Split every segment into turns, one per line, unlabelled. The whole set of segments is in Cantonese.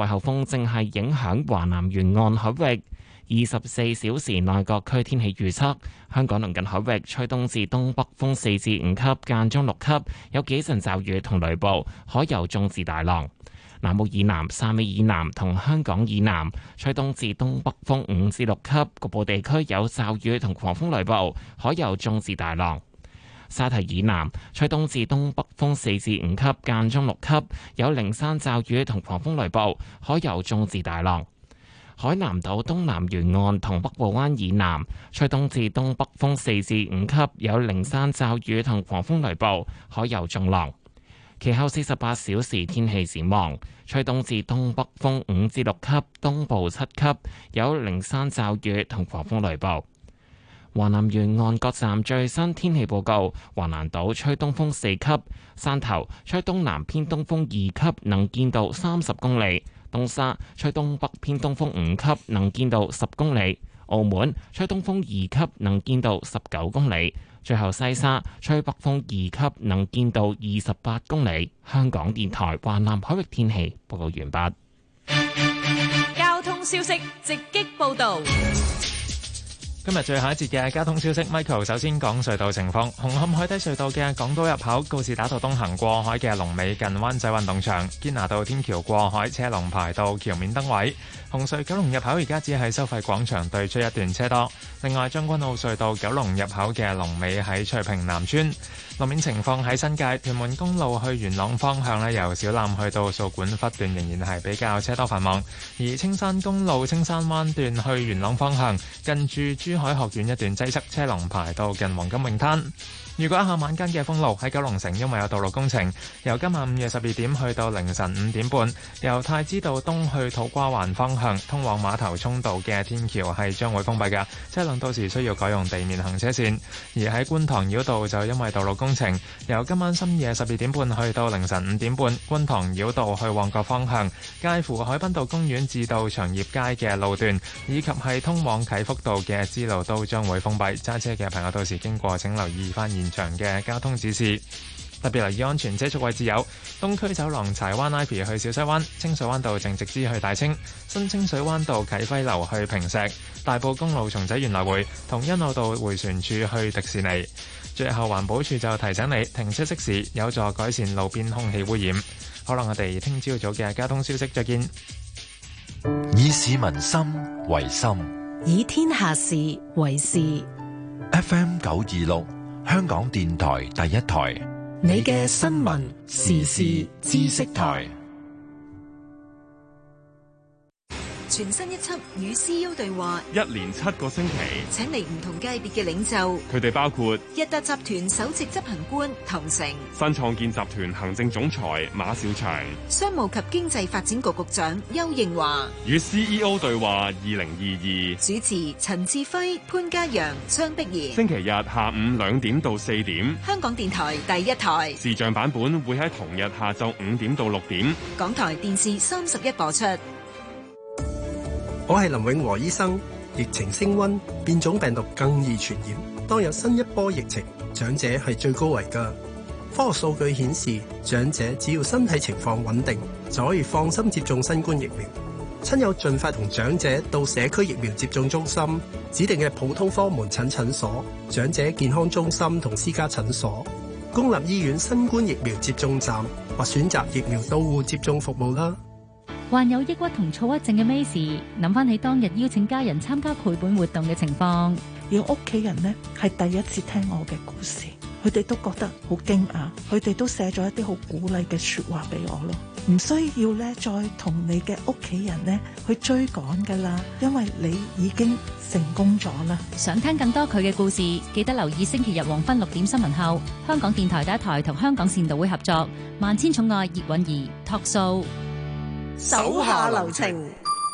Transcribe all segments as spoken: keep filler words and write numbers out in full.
季候風正係影響華南沿岸海域。二十四小時內各區天氣預測：香港鄰近海域吹東至東北風四至五級，間中六級，有幾陣驟雨同雷暴，海有中至大浪。南澳以南、汕尾以南同香港以南吹東至東北風五至六級，局部地區有驟雨同狂風雷暴，海有中至大浪。沙堤以南吹東至東北風四至五級，間中六級，有零散驟雨同狂風雷暴，海有中至大浪。海南島東南沿岸同北部灣以南吹東至東北風四至五級，有零散驟雨同狂風雷暴，海有中浪。其後四十八小時天氣展望，吹東至東北風五至六級，東部七級，有零散驟雨同狂風雷暴。華南沿岸各站最新天氣報告：華南島吹東風四級，汕頭吹東南偏東風二級，能見度三十公里；東沙吹東北偏東風五級，能見度十公里；澳門吹東風二級，能見度十九公里。最後西沙吹北風二級，能見度二十八公里。香港電台華南海域天氣報告完畢。
交通消息直擊報道。
今日最後一節嘅交通消息 ，Michael 首先講隧道情況。紅磡海底隧道嘅港島入口告士打道東行過海嘅龍尾近灣仔運動場，堅拿道天橋過海車龍排到橋面燈位。紅隧九龍入口而家只係收費廣場對出一段車多。另外將軍澳隧道九龍入口嘅龍尾喺翠屏南村。路面情況喺新界屯門公路去元朗方向呢，由小欖去到掃管笏段仍然係比較車多繁忙。而青山公路青山灣段去元朗方向，近住珠海學院一段擠塞，車龍排到近黃金泳灘。如果一下晚間嘅封路喺九龍城，因為有道路工程，由今晚午夜十二點去到凌晨五點半，由太子道東去土瓜灣方向通往碼頭涌道嘅天橋係將會封閉嘅，車輛到時需要改用地面行車線。而喺觀塘繞道就因為道路工程，由今晚深夜十二點半去到凌晨五點半，觀塘繞道去旺角方向，介乎海濱道公園至到長業街嘅路段，以及係通往啟福道嘅支路都將會封閉。揸車嘅朋友到時經過請留意翻現場嘅交通指示，特別留意安全車速位置有東區走廊柴灣 Ivy 去小西灣、清水灣道正直支去大清、新清水灣道啟輝樓去坪石、大埔公路松仔園來回同欣澳道迴旋處去迪士尼。最後環保署就提醒你停車熄匙有助改善路邊空氣污染。好啦，我哋聽朝早嘅交通消息再見。
以市民心為心，
以天下事為事。
F M 九二六香港電台第一台，
你嘅新聞時事知識台。
全新一輯與 C E O 對話，
一連七個星期，
請嚟唔同界別嘅領袖，
佢哋包括
日達集團首席執行官唐成、
新創建集團行政總裁馬兆祥、
商務及經濟發展局局長邱應華。
與 C E O 對話二零二二，
主持陳志輝、潘嘉陽、張碧儀。
星期日下午兩點到四點，
香港電台第一台
視像版本會喺同日下晝五點到六點，
港台電視三十一播出。
我係林永和醫生。疫情升溫，變種病毒更易傳染。當有新一波疫情，長者係最高危㗎。科學數據顯示，長者只要身體情況穩定，就可以放心接種新冠疫苗。親友盡快同長者到社區疫苗接種中心、指定嘅普通科門診診所、長者健康中心同私家診所、公立醫院新冠疫苗接種站或選擇疫苗到戶接種服務啦。
患有抑鬱同躁鬱症嘅 Macy 諗翻起當日邀請家人參加陪伴活動嘅情況，
而屋企人呢係第一次聽我嘅故事，佢哋都覺得好驚訝，佢哋都寫咗一啲好鼓勵嘅說話俾我咯。唔需要咧再同你嘅屋企人呢去追趕噶啦，因為你已經成功咗啦。
想聽更多佢嘅故事，記得留意星期日黃昏六點新聞後，香港電台第一台同香港善導會合作《萬千寵愛葉韻儀》Talk Show。
手下留情。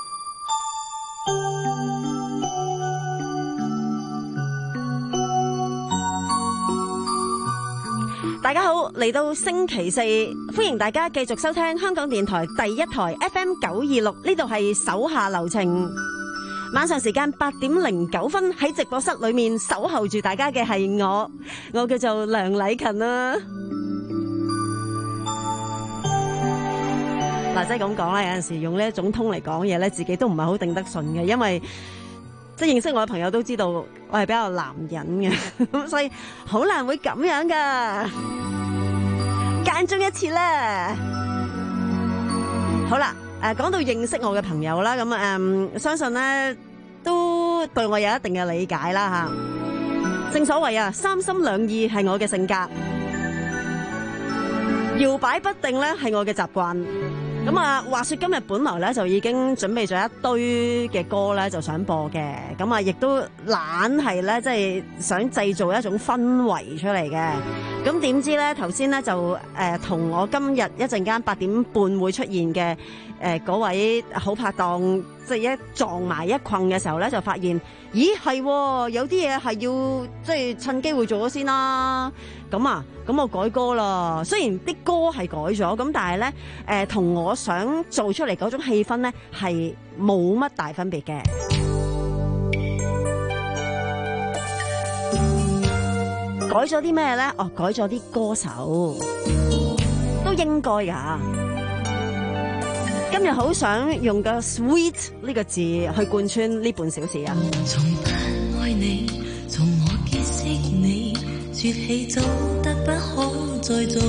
大家好，嚟到星期四，歡迎大家繼續收聽香港電台第一台 F M 九二六，呢度係手下留情。晚上時間八點零九分，喺直播室裏面守候住大家嘅係我，我叫做梁禮勤啊。 嗱，即係咁講啦，有陣時用呢一種通嚟講嘢咧，自己都唔係好頂得順嘅，因為即係認識我嘅朋友都知道我係比較男人嘅，咁所以好難會咁樣噶，間中一次啦。好啦，誒講到認識我嘅朋友啦，咁誒相信咧都對我有一定嘅理解啦嚇。正所謂啊，三心兩意係我嘅性格。搖擺不定咧係我嘅習慣，咁啊話說今日本來咧就已經準備咗一堆嘅歌咧就想播嘅，咁啊亦都懶係咧即係想製造一種氛圍出嚟嘅，咁點知咧頭先咧就誒同、呃、我今日一陣間八點半會出現嘅誒嗰位好拍檔，即係一撞埋一困嘅時候咧就發現，咦係有啲嘢係要即係趁機會做咗先啦。咁啊，咁我改歌啦。雖然啲歌係改咗，咁但係咧，誒、呃，同我想做出嚟嗰種氣氛咧，係冇乜大分別嘅。改咗啲咩咧？哦，改咗啲歌手，都應該噶。今日好想用個 sweet 呢個字去貫穿呢半小時啊！
從不愛你，從我結識你，說起早得不可再早，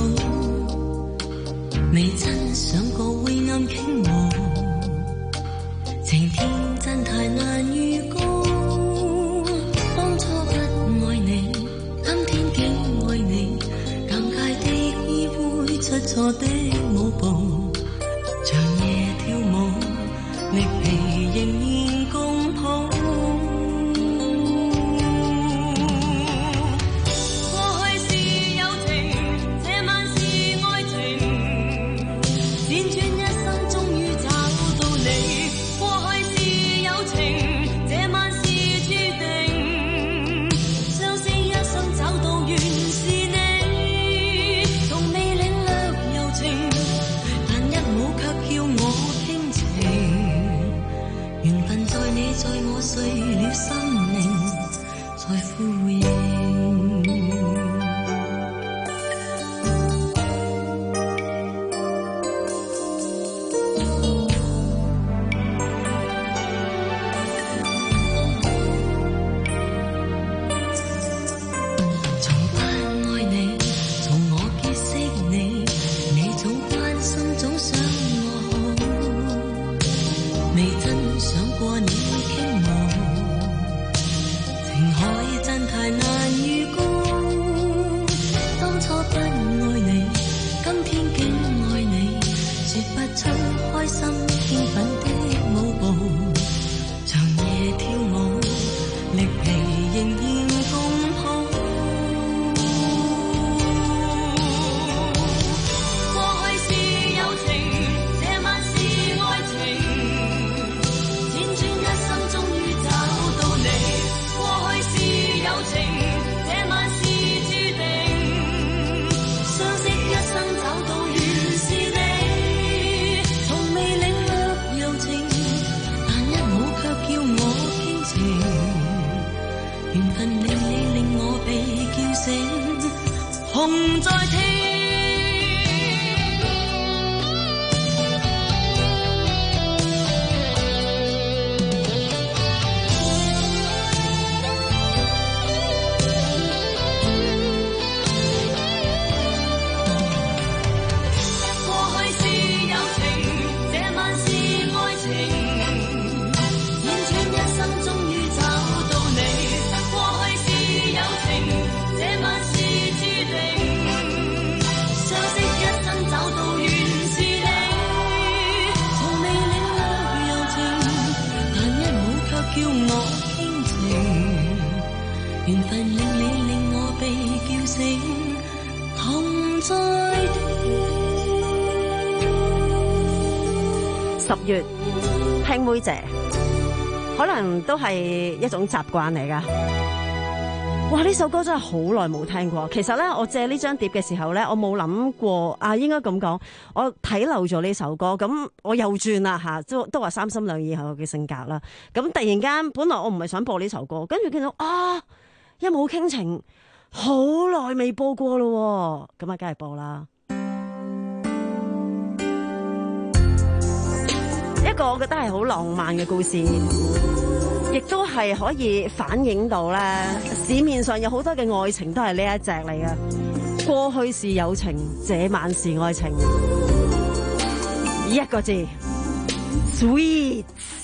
未真想過會暗傾慕，情天真太難預告。當初不愛你，今天竟愛你，尷尬的意會出錯的舞步，長夜跳舞，力疲仍然共抱。碎了心靈在呼應，從不愛你，從我結識你，你總關心總想我好，未真想過你太難預估，當初不愛你，今天竟愛你，說不出開心興奮的舞步，長夜跳舞，力疲仍然共抱。過去是友情，這晚是愛情，輾轉一生終於找到你。過去是友情，這晚是注定，相識一生找到原是你，從未領略柔情，但一舞卻叫我傾情，緣分令你令我被叫醒，紅在聽。
十月聽妹姐，可能都係一種習慣嚟噶。哇！呢首歌真係好耐冇聽過。其實咧，我借呢張碟嘅時候咧，我冇諗過啊，應該咁講，我睇漏咗呢首歌。咁我又轉啦吓，都都話三心兩意係我嘅性格啦。咁突然間，本來我唔係想播呢首歌，跟住見到啊，一舞傾情，好耐未播過咯。咁啊，梗係播啦。 個我覺得係好浪漫嘅故事，亦都係可以反映到咧市面上有好多嘅愛情都係呢一隻嚟嘅。過去是友情，這晚是愛情，一個字 ，sweet。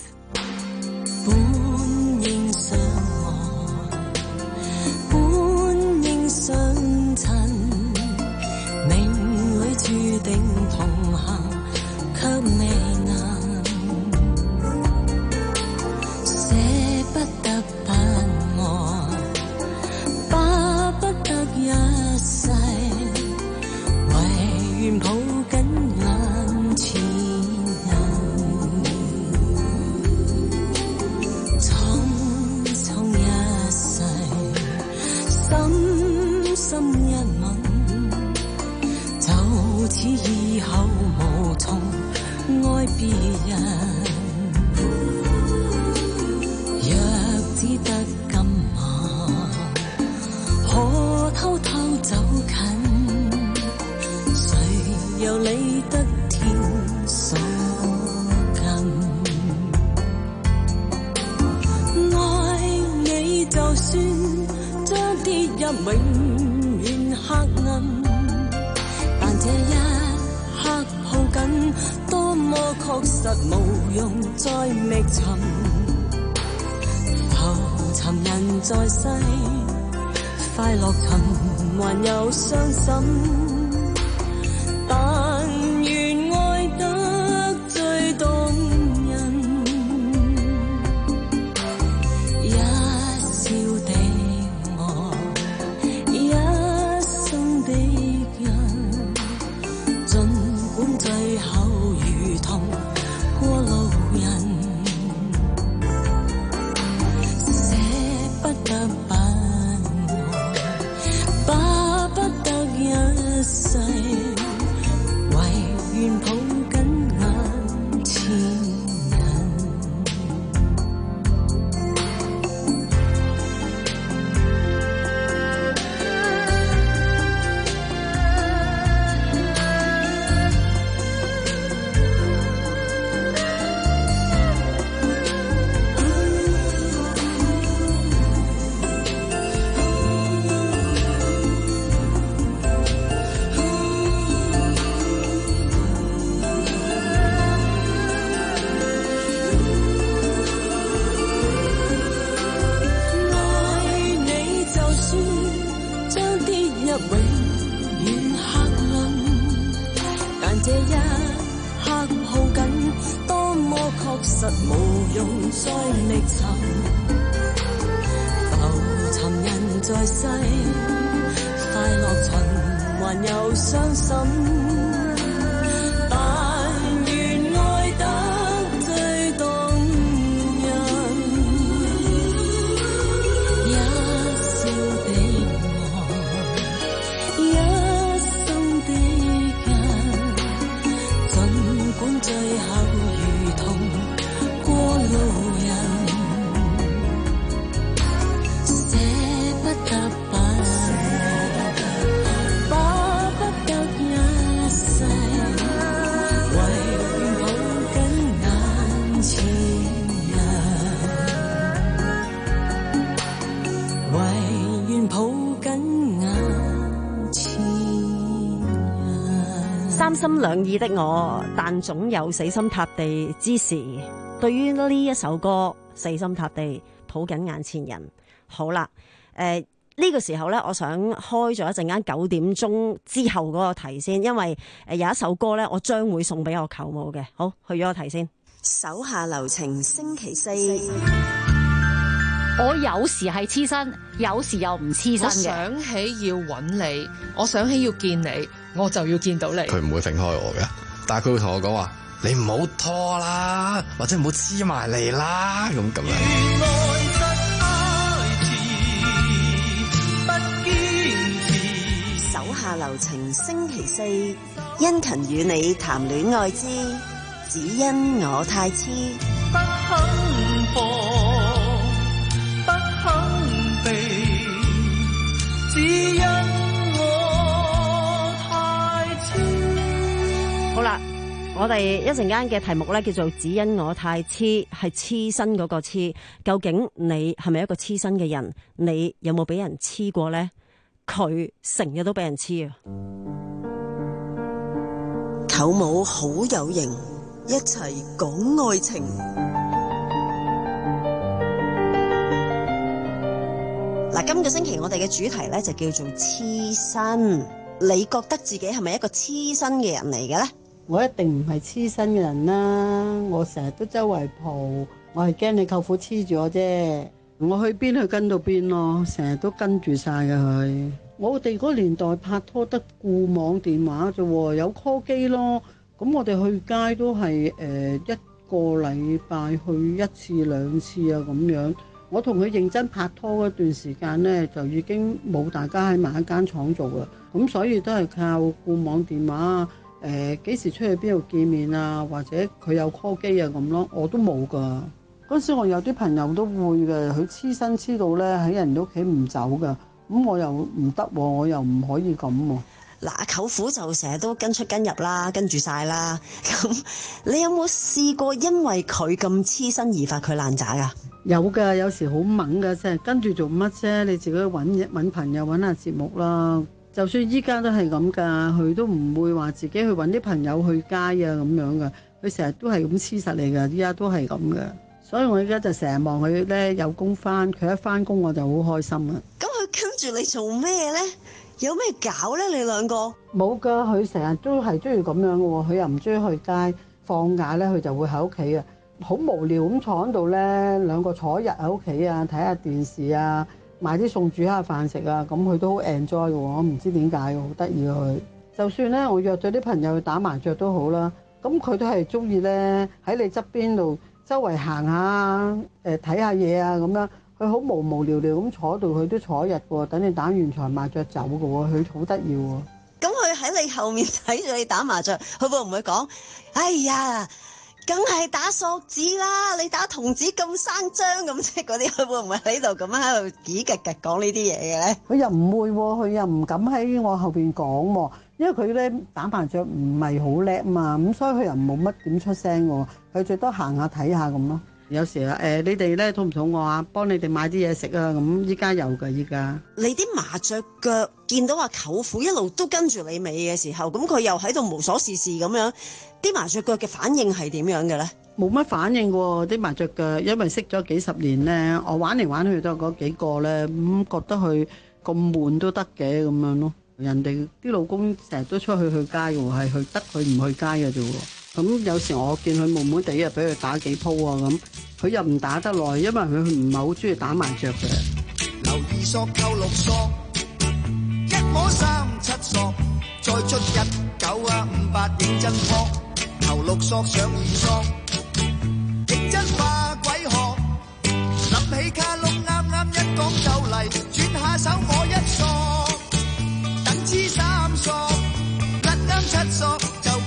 本應相愛，本應相襯，命裏注定同行，卻未能捨不得不愛，巴不得一世，唯願抱緊眼前人，匆匆一世，深深一吻，就此以後無從愛別人。若只得今晚，可偷偷走近，誰又理得天所近？愛你就算將跌入永遠黑暗，但這一刻抱緊，多麼確實無用再覓尋。浮沉人在世，快樂循環又傷心。但願愛得最動人，一笑的愛，一生的人，儘管最後如同過路人，捨不得不愛，巴不得一世，願抱緊眼前人。
三心兩意的我，但總有死心塌地之時。對於呢一首歌，死心塌地抱緊眼前人。好啦，誒、呃、呢、這個時候呢，我想開咗一陣間九點鐘之後嗰個題先，因為誒有一首歌呢，我將會送俾我舅母嘅。好，去咗個題先。
手下留情，星期四。
我有時係黐身，有時又唔黐身嘅。
我想起要揾你，我想起要見你，我就要見到你。
佢唔會揈開我嘅，但係佢會同我講話：你唔好拖啦，或者唔好黐埋嚟啦，咁咁樣。
手下留情，星期四，殷勤與你談戀愛之，只因我太痴。
不肯放，不肯避，只因我太痴。
好啦， 我哋一陣間嘅題目咧叫做只因我太黐，係黐身嗰個黐。究竟你係咪一個黐身嘅人？你有冇俾人黐過呢？佢成日都俾人黐啊！
舅母好有型，一齊講愛情。嗱，今個星期我哋嘅主題咧就叫做黐身。你覺得自己係咪一個黐身嘅人嚟嘅咧？
我一定唔係黐身嘅人啦，我成日都周圍蒲，我係驚你舅父黐住我啫。我去邊去跟到邊咯，成日都跟住晒嘅佢。我哋嗰個年代拍拖得固網電話啫，有 call 機咯。咁我哋去街都係誒、呃、一個禮拜去一次兩次啊咁樣。我同佢認真拍拖嗰段時間呢，就已經冇大家喺埋一間廠做啦。咁所以都係靠固網電話。誒幾時出去邊度見面啊？或者佢有 call 機啊咁咯，我都冇噶。嗰時我有啲朋友都會嘅，佢黐身黐到咧喺人哋屋企唔走噶，咁我又唔得喎，我又唔可以咁喎。
嗱，舅父就成日都跟出跟入啦，跟住晒啦。咁你有冇試過因為佢咁黐身而發佢爛渣噶？
有㗎，有時好猛㗎，即係跟住做乜啫？你自己揾揾朋友揾下節目啦。就算依家都係咁㗎，佢都唔會話自己去揾啲朋友去街啊咁樣㗎。佢成日都係咁黐實你㗎，依家都係咁嘅。所以我依家就成日望佢咧有工返，佢一返工我就好開心啊。
咁佢跟住你做咩咧？有咩搞咧？你兩個
冇㗎，佢成日都係中意咁樣嘅喎。佢又唔中意去街，放假咧佢就會喺屋企啊，好無聊咁坐喺度咧，兩個坐一日喺屋企啊，睇下電視啊。買啲餸煮下飯食啊，咁佢都好 enjoy 嘅喎，我唔知點解好得意佢。就算咧，我約咗啲朋友去打麻雀都好啦，咁佢都係中意咧喺你側邊度周圍行下，誒睇下嘢啊咁樣。佢好無無聊聊咁坐度，佢都坐一日喎。等你打完場麻雀走嘅喎，佢好得意喎。
咁佢喺你後面睇住你打麻雀，佢會唔會講：哎呀，梗係打索子啦！你打童子咁生張咁，即係嗰啲，佢會唔會喺度咁樣喺度幾格格講呢啲嘢嘅咧？
佢又唔會喎，佢又唔敢喺我後邊講喎，因為佢咧打麻雀唔係好叻嘛，咁所以佢又冇乜點出聲喎，佢最多行下睇下咁咯。有時啊，誒、呃、你哋咧肚唔肚餓啊？幫你哋買啲嘢食啊！咁依家有㗎，依家。
你啲麻雀腳見到阿舅父一路都跟住你尾嘅時候，咁佢又喺度無所事事咁樣，啲麻雀腳嘅反應係點樣嘅咧？
冇乜反應喎，啲麻雀腳，因為識咗幾十年咧，我玩嚟玩去都係嗰幾個咧，咁、嗯、覺得佢咁悶都得嘅咁樣咯。人哋啲老公成日都出去去街喎，係佢得佢唔去街嘅啫喎。咁有時我見佢悶悶地啊，俾佢打幾鋪啊咁，佢又唔打得耐，因為佢唔係好中意打麻雀嘅。
留二索扣六索，一摸三七索，再出一九啊五八認真撲，頭六索上二索，認真化鬼殼，諗起卡窿啱啱一講就嚟，轉下手我一索，等黐三索，甩啱七索。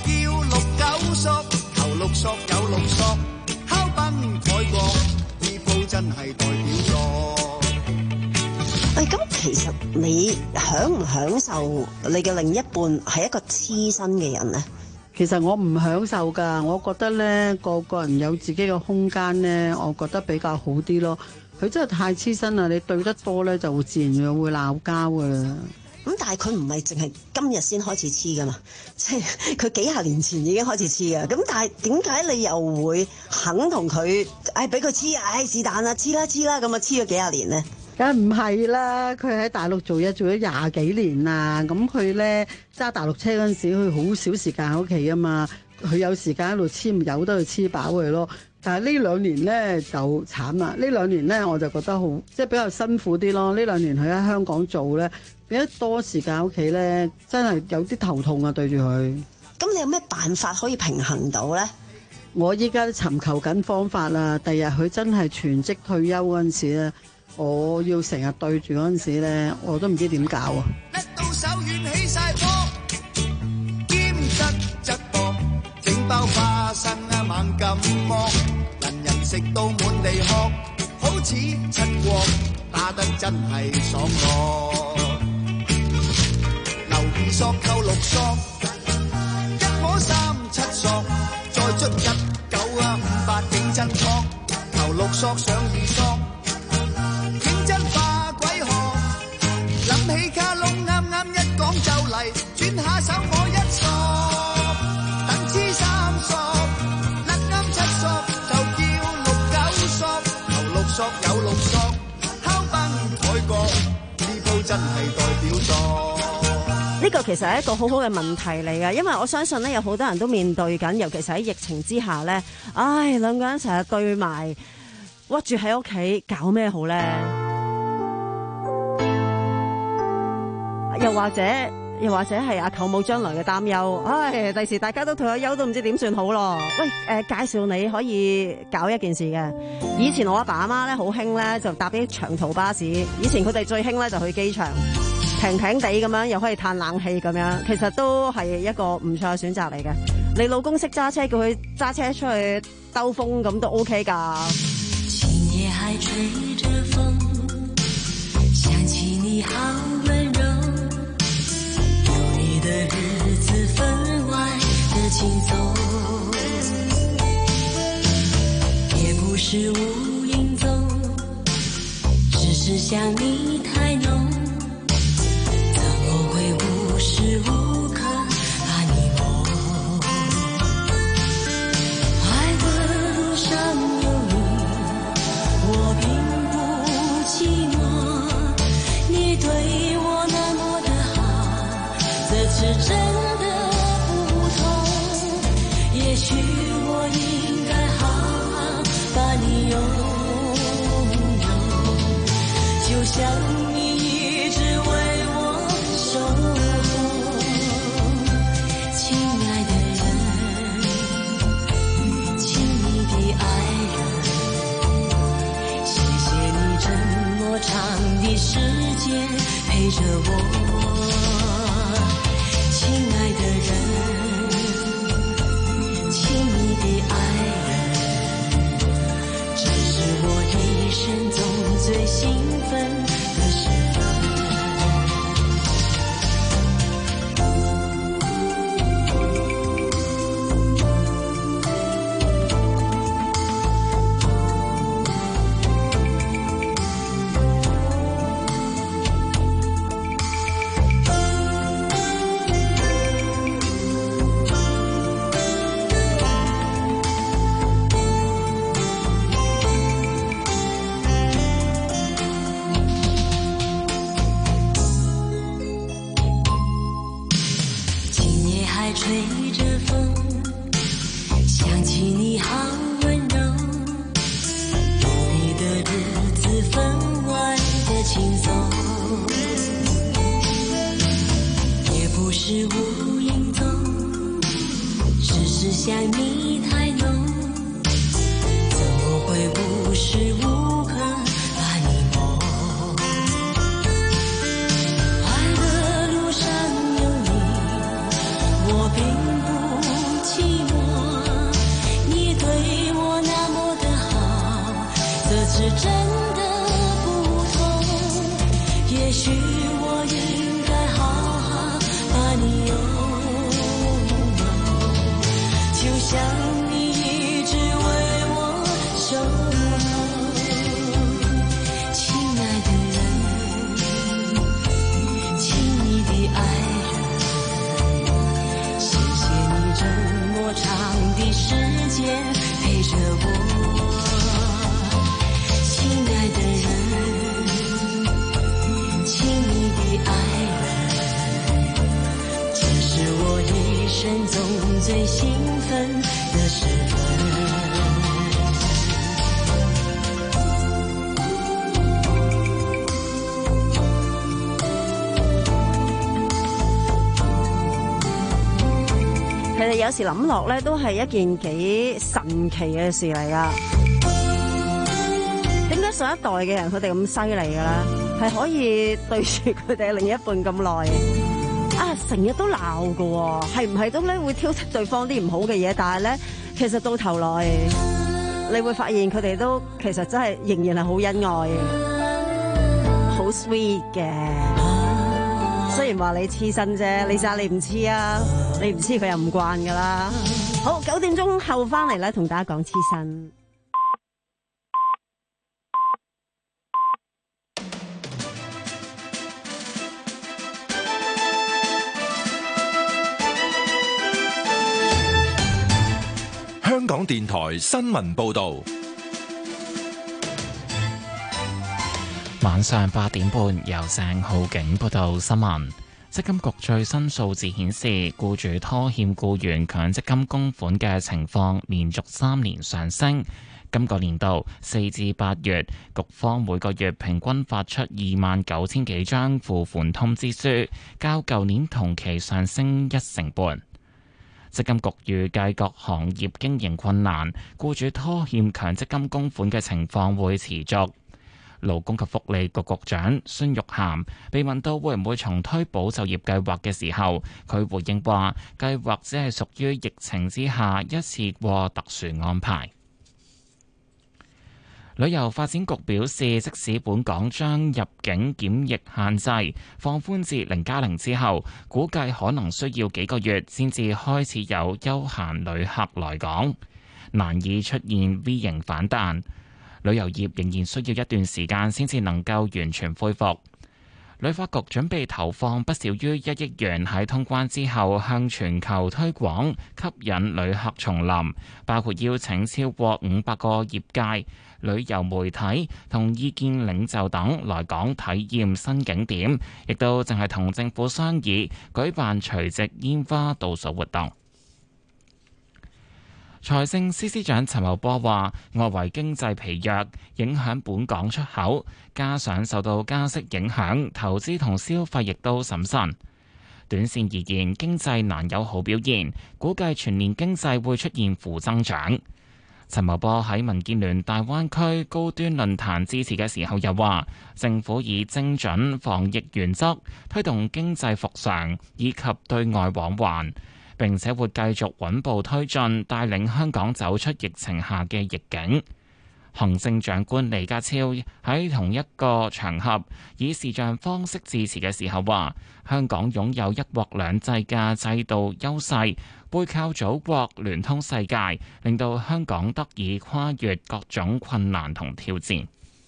六索有六索，敲崩蓋過，呢鋪真係代表作。
喂，咁其實你享唔享受你嘅另一半係一個黐身嘅人呢？
其實我唔享受㗎，我覺得咧個個人有自己嘅空間咧，我覺得比較好啲咯。佢真係太黐身啦，你對得多咧就會自然就會鬧交㗎啦。
咁但係佢唔係淨係今日先開始黐噶嘛，即係佢幾廿年前已經開始黐啊。咁但係點解你又會肯同佢，誒俾佢黐，唉是但啦，黐啦黐啦，咁啊黐咗幾廿年呢？
梗唔係啦，佢喺大陸做嘢做咗廿幾年啦。咁佢咧揸大陸車嗰陣時，佢好少時間喺屋企啊嘛。佢有時間喺度黐，咪由得佢黐飽佢咯。但係呢兩年咧就慘啦。呢兩年咧我就覺得好，即係比較辛苦啲咯。呢兩年佢喺香港做咧，變咗多時間喺屋企咧，真係有啲頭痛啊！對住佢。
咁你有咩辦法可以平衡到咧？
我依家都尋求緊方法啦。第日佢真係全職退休嗰陣時咧，我要成日對住嗰陣時咧，我都唔知點搞啊！
一到手軟起曬波，兼質質薄，整包花生啊猛咁剝，人人食到滿地殼，好似七國打得真係爽咯！留二索扣六索，一摸三七索。 出一九啊五八認真錯，頭六索上二索，認真化鬼殼，諗起卡窿啱啱一講就嚟，轉下手我一索，等黐三索，甩啱七索就叫六九索，頭六索有六索，敲崩台角，呢鋪真係代表作。
呢個其實係一個好好嘅問題嚟㗎，因為我相信咧有好多人都面對緊，尤其是喺疫情之下咧，唉，兩個人成日對埋，屈住喺屋企搞咩好咧？又或者又或者係阿舅母將來嘅擔憂，唉，第時大家都退咗休都唔知點算好咯。喂，誒、呃、介紹你可以搞一件事嘅，以前我阿爸阿媽咧好興咧就搭啲長途巴士，以前佢哋最興咧就去機場。平平地咁樣，又可以嘆冷氣咁樣，其實都係一個唔錯嘅選擇嚟嘅。你老公識揸車，叫佢揸車出去兜風咁都 OK 㗎。
今夜還吹着風，想起你好溫柔，有你的日子分外的輕鬆，也不是無影蹤，只是想你太濃。無時無刻把你夢，愛的路上有你，我並不寂寞。你對我那麼的好，這次真的不同。也許我應該好好把你擁有，就像你一直為我守。長的時間陪着我，親愛的人，親密的愛人，這是我一生中最興奮的時分。
有時諗落咧，都係一件幾神奇嘅事嚟噶。點解上一代嘅人佢哋咁犀利嘅咧？係可以對住佢哋另一半咁耐啊，成日都鬧噶，係唔係都咧會挑剔對方啲唔好嘅嘢？但係咧，其實到頭來你會發現佢哋都其實真係仍然係好恩愛嘅，好 sweet 嘅。雖然話你黐身啫，你咋你唔黐啊？你唔黐佢又唔慣噶啦。 好，九點鐘後翻嚟咧，同大家講黐身。
香港電台新聞報道，
晚上八點半由鄭浩景報道新聞。積金局最新數字顯示，僱主拖欠僱員強積金供款嘅情況連續三年上升。今個年度四至八月，局方每個月平均發出二萬九千幾張付款通知書，較舊年同期上升一成半。積金局預計各行業經營困難，僱主拖欠強積金供款嘅情況會持續。勞工及福利局局長孫玉菡被問到會唔會重推保就業計劃嘅時候，佢回應話：計劃只係屬於疫情之下一次過特殊安排。旅遊發展局表示，即使本港將入境檢疫限制放寬至零加零之後，估計可能需要幾個月先至開始有休閒旅客來港，難以出現 V 型反彈。旅遊業仍然需要一段時間先至能夠完全恢復。旅發局準備投放不少於一億元喺通關之後向全球推廣，吸引旅客重臨，包括邀請超過五百個業界、旅遊媒體同意見領袖等來港體驗新景點，亦都淨係同政府商議舉辦除夕煙花倒數活動。財政司司長陳茂波話：外圍經濟疲弱，影響本港出口，加上受到加息影響，投資同消費亦都審慎。短線而言，經濟難有好表現，估計全年經濟會出現負增長。陳茂波喺民建聯大灣區高端論壇致辭嘅時候又話：政府以精準防疫原則推動經濟復常以及對外往還。並且會繼續穩步推進，帶領香港走出疫情下嘅逆境。行政長官李家超喺同一個場合以視像方式致辭嘅時候話：香港擁有一國兩制嘅制度優勢，背靠祖國聯通世界，令到香港得以跨越各種困難同挑戰。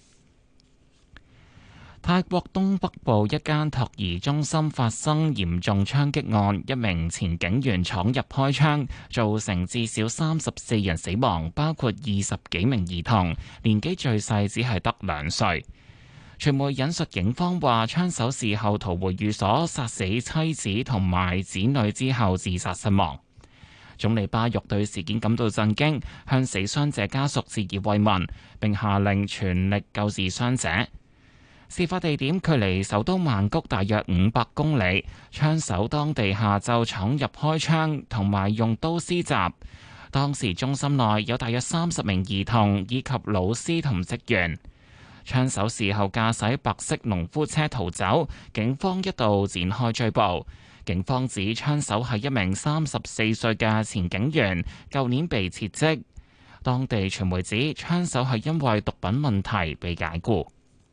泰國東北部一間托兒中心發生嚴重槍擊案，一名前警員闖入開槍，造成至少三十四人死亡，包括二十幾名兒童，年紀最細只係得兩歲。傳媒引述警方話，槍手事後逃回寓所，殺死妻子同埋子女之後自殺身亡。總理巴育對事件感到震驚，向死傷者家屬致以慰問，並下令全力救治傷者。事發地點距離首都曼谷大約五百公里，槍手當地下晝闖入開槍，同埋用刀施襲。當時中心內有大約三十名兒童以及老師同職員。槍手事後駕駛白色農夫車逃走，警方一度展開追捕。警方指槍手係一名三十四歲嘅前警員，舊年被撤職。當地傳媒指槍手係因為毒品問題被解僱。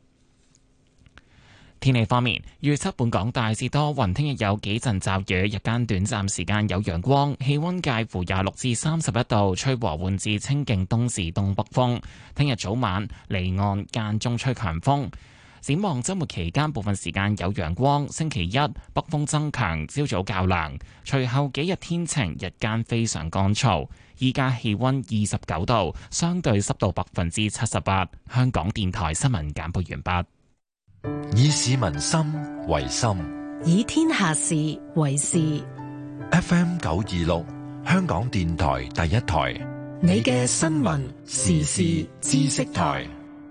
天氣方面，預測本港大致多雲，聽日有幾陣驟雨，日間短暫時間有陽光，氣溫介乎廿六至三十一度，吹和緩至清勁東至東北風。聽日早晚離岸間中吹強風。展望週末期間部分時間有陽光，星期一北風增強，朝早較涼，隨後幾日天晴，日間非常乾燥。依家氣溫二十九度，相對濕度百分之七十八。香港電台新聞簡報完畢。
以市民心為心，
以天下事為事。
F M 九二六，香港電台第一台，
你嘅新聞時事知識台。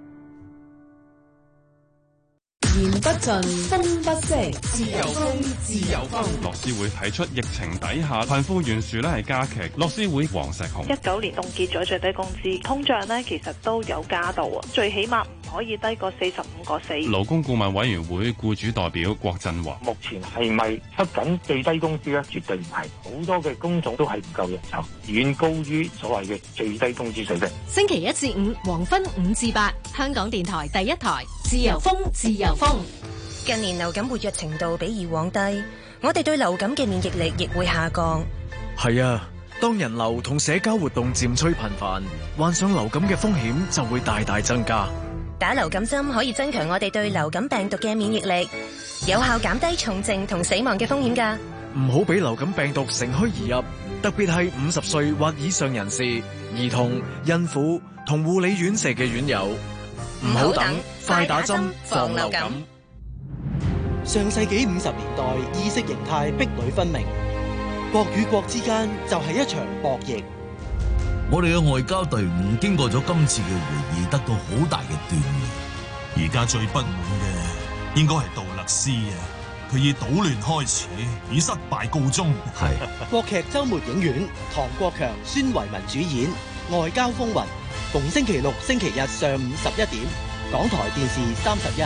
言不盡，風不息，自由風，自由風。
樂施會提出疫情底下貧富懸殊咧係加劇。樂施會黃石雄，
一九年凍結咗最低工資，通脹呢其實都有加到啊，最起碼唔可以低過四十五個四。
勞工顧問委員會僱主代表郭振華，
目前係咪出緊最低工資呢？絕對唔係，好多嘅工種都係唔夠人手，遠高於所謂嘅最低工資水平。
星期一至五黃昏五至八，香港電台第一台，自由風，自由風。
近年流感活躍程度比以往低，我哋對流感嘅免疫力亦會下降。
係啊， 當人流同社交活動漸趨頻繁，患上流感嘅風險就會大大增加。
打流感針可以增強我哋對流感病毒嘅免疫力，有效減低重症同死亡嘅風險㗎。
唔好俾流感病毒乘虛而入，特別係五十歲或以上人士、兒童、孕婦同護理院舍嘅院友。唔好等，快打針防流感。
上世紀五十年代，意識形態壁壘分明，國與國之間就係一場博弈。
我哋嘅外交隊伍經過咗今次嘅會議，得到好大嘅鍛煉。
而家最不滿嘅應該係杜勒斯啊！佢以搗亂開始，以失敗告終。
係
國劇周末影院，唐國強、孫維民主演《外交風雲》，逢星期六、星期日上午十一點，港台電視三十一。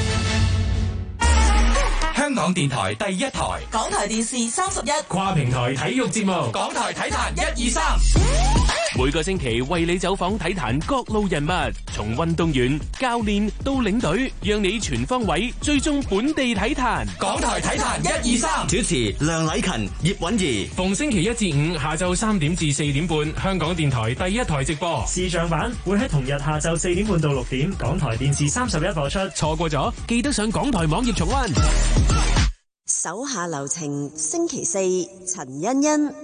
香港電台第一台，
港台電視三十一，
跨平台體育節目，港台體壇一二三，
每個星期為你走訪體壇各路人物，從運動員、教練到領隊，讓你全方位追蹤本地體壇。
港台體壇一二三，
主持梁禮勤、葉韻儀，
逢星期一至五下晝三點至四點半，香港電台第一台直播。
視像版會喺同日下晝四點半到六點，港台電視三十一播出。
錯過咗，記得上港台網頁重溫。
手下留情，星期四，陳欣欣。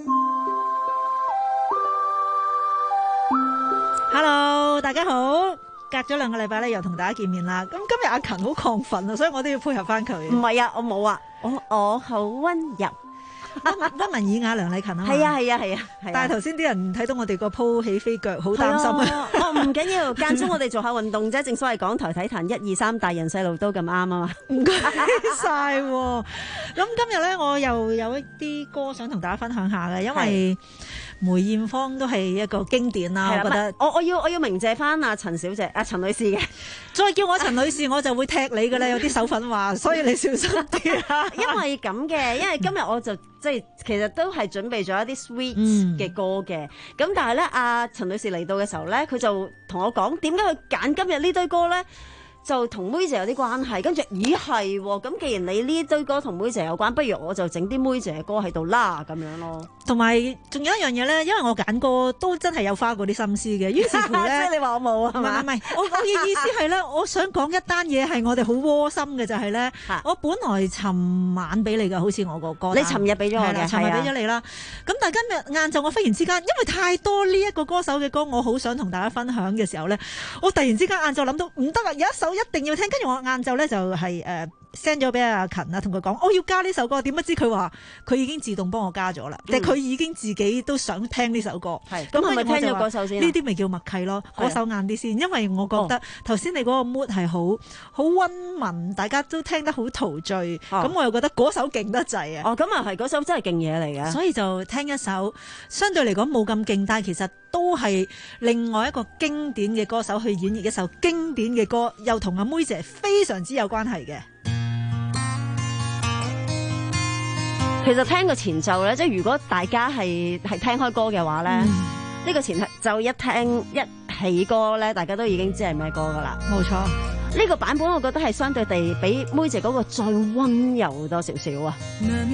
Hello， 大家好，隔咗兩個禮拜咧，又同大家見面啦。咁今日阿勤好亢奮啊，所以我都要配合翻佢。
唔係啊，我冇啊，我我好溫柔。
溫文爾雅梁禮勤啊嘛，
係啊係啊係啊，
但係頭先啲人睇到我哋個鋪起飛腳，好擔心啊！
哦，唔緊要，間中我哋做下運動啫。正所謂港台體壇一二三，大人細路都咁啱啊嘛。
唔該晒。咁今日咧，我又有一啲歌想同大家分享下嘅，因為梅艷芳都係一個經典啦。我覺得
我我要我要鳴謝翻阿陳小姐、阿陳女士嘅。
再叫我陳女士，我就會踢你㗎啦。有啲手粉話，所以你小心啲啊。
因為咁嘅，因為今日我就即係其實都係準備咗一啲 sweet 嘅歌嘅。咁、嗯、但係咧，阿陳女士嚟到嘅時候咧，佢就同我講點解佢揀今日呢堆歌咧？就同妹姐有啲關係，跟住咦係喎，咁既然你呢堆歌同妹姐有關，不如我就整啲妹姐嘅歌喺度啦，咁樣咯。
同埋仲有一樣嘢咧，因為我揀歌都真係有花過啲心思嘅，於是乎咧，
即係你話我冇啊，係嘛？
唔係唔係，我我嘅意思係咧，我想講一單嘢係我哋好窩心嘅，就係、是、咧，我本來尋晚俾你嘅，好似我個歌，
你尋日俾咗我嘅，
尋日俾咗你啦。咁但係今日晏晝我忽然之間，因為太多呢一個歌手嘅歌，我好想同大家分享嘅時候咧，我突然之間晏晝諗到唔得啊，有一首一定要聽，跟住我晏晝咧就係誒 send 咗俾阿勤啊，同佢講我要加呢首歌，點不知佢話佢已經自動幫我加咗啦，但係佢已經自己都想聽呢首歌。係咁係咪聽咗嗰首先？呢啲咪叫默契咯，嗰首晏啲先，因為我覺得頭先、哦、你嗰個 mood 係好好溫文，大家都聽得好陶醉，咁、哦、我又覺得嗰首勁得滯啊！
哦，咁啊係嗰首真係勁嘢嚟嘅，
所以就聽一首相對嚟講冇咁勁，但係其實都係另外一個經典嘅歌手去演繹一首經典嘅歌，又同阿妹姐非常之有關係嘅。
其實聽個前奏咧，即係如果大家係係聽開歌嘅話咧，呢、嗯、個前奏一聽一起歌咧，大家都已經知係咩歌噶啦。
冇錯，
呢個版本我覺得係相對地比妹姐嗰個再溫柔多少少啊。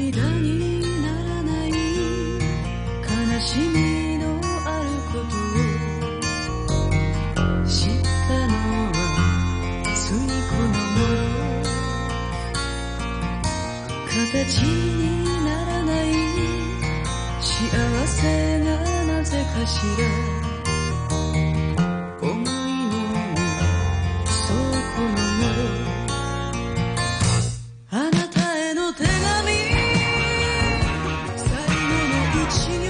幸せがなぜかしら思いのそこのあなたへの手紙最後の一行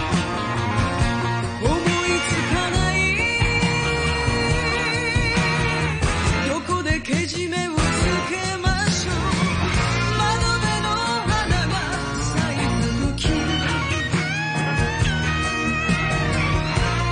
思いつかないどこでけじめをつけましょう窓辺の花が咲いた時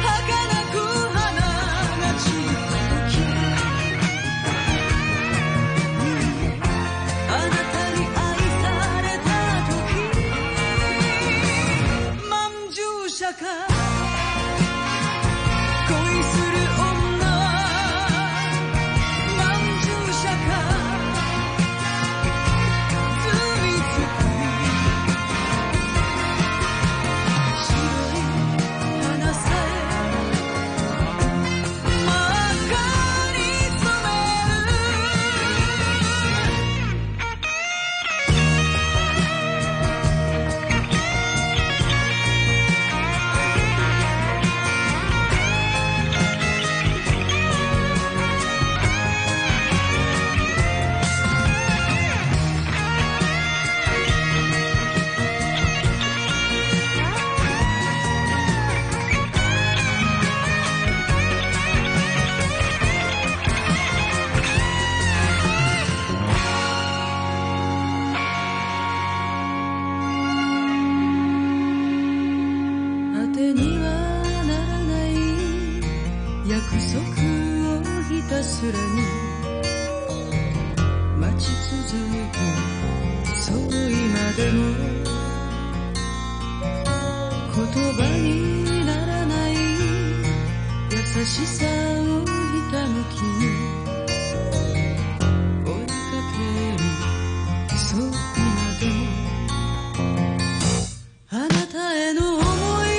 をひたすらに待ち続けそう今でも言葉にならない優しさをひたむきに追いかけるそう今でもあなたへの想いどこ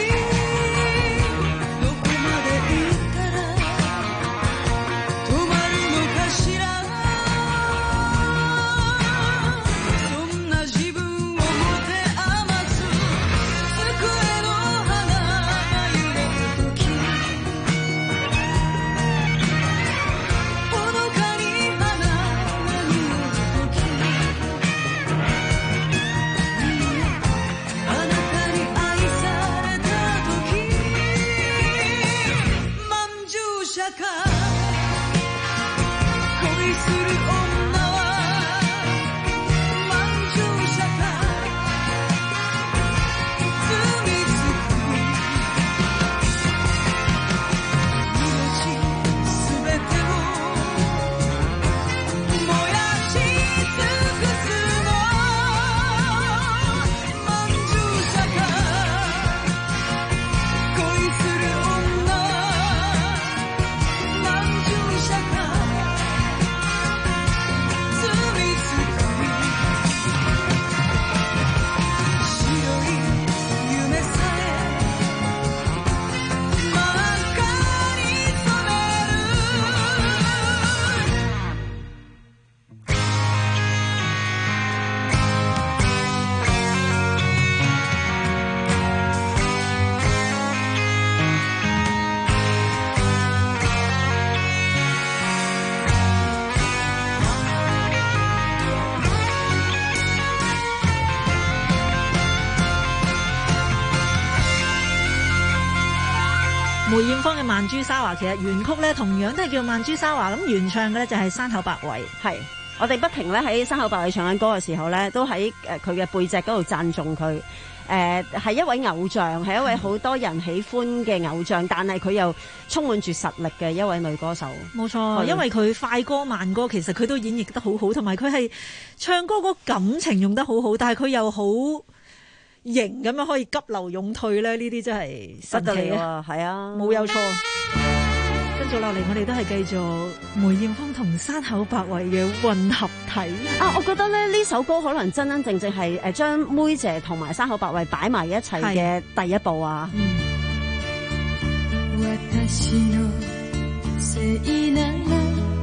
まで行ったら止まるのかしらそんな自分を持て余す机の花が揺れる時ほのかに花が匂う時あなたに愛された時満場者か恋する女は満場者か罪つく命すべてを燃やし尽くすの満場者か恋する女は満場者か罪つく白い夢さえ真っ赤に染める
梅艷芳嘅《曼珠沙華》其實原曲咧同樣都係叫《曼珠沙華》，咁原唱嘅咧就係山口百惠。
係我哋不停咧喺山口百惠唱緊歌嘅時候咧，都喺誒佢嘅背脊嗰度讚頌佢。誒係一位偶像，係一位好多人喜歡嘅偶像，但係佢又充滿住實力嘅一位女歌手。
冇錯，因為佢快歌慢歌其實佢都演繹得好好，同埋佢係唱歌嗰個感情用得好好，但係佢又好型咁樣可以急流勇退咧，呢啲真係神奇啊！
係啊，
冇有錯。跟住落嚟，我哋都係繼續梅艷芳同山口百惠嘅混合體
啊！我覺得咧呢首歌可能真真正正係誒將妹姐同埋山口百惠擺埋一齊嘅第一步啊！
私のせいなら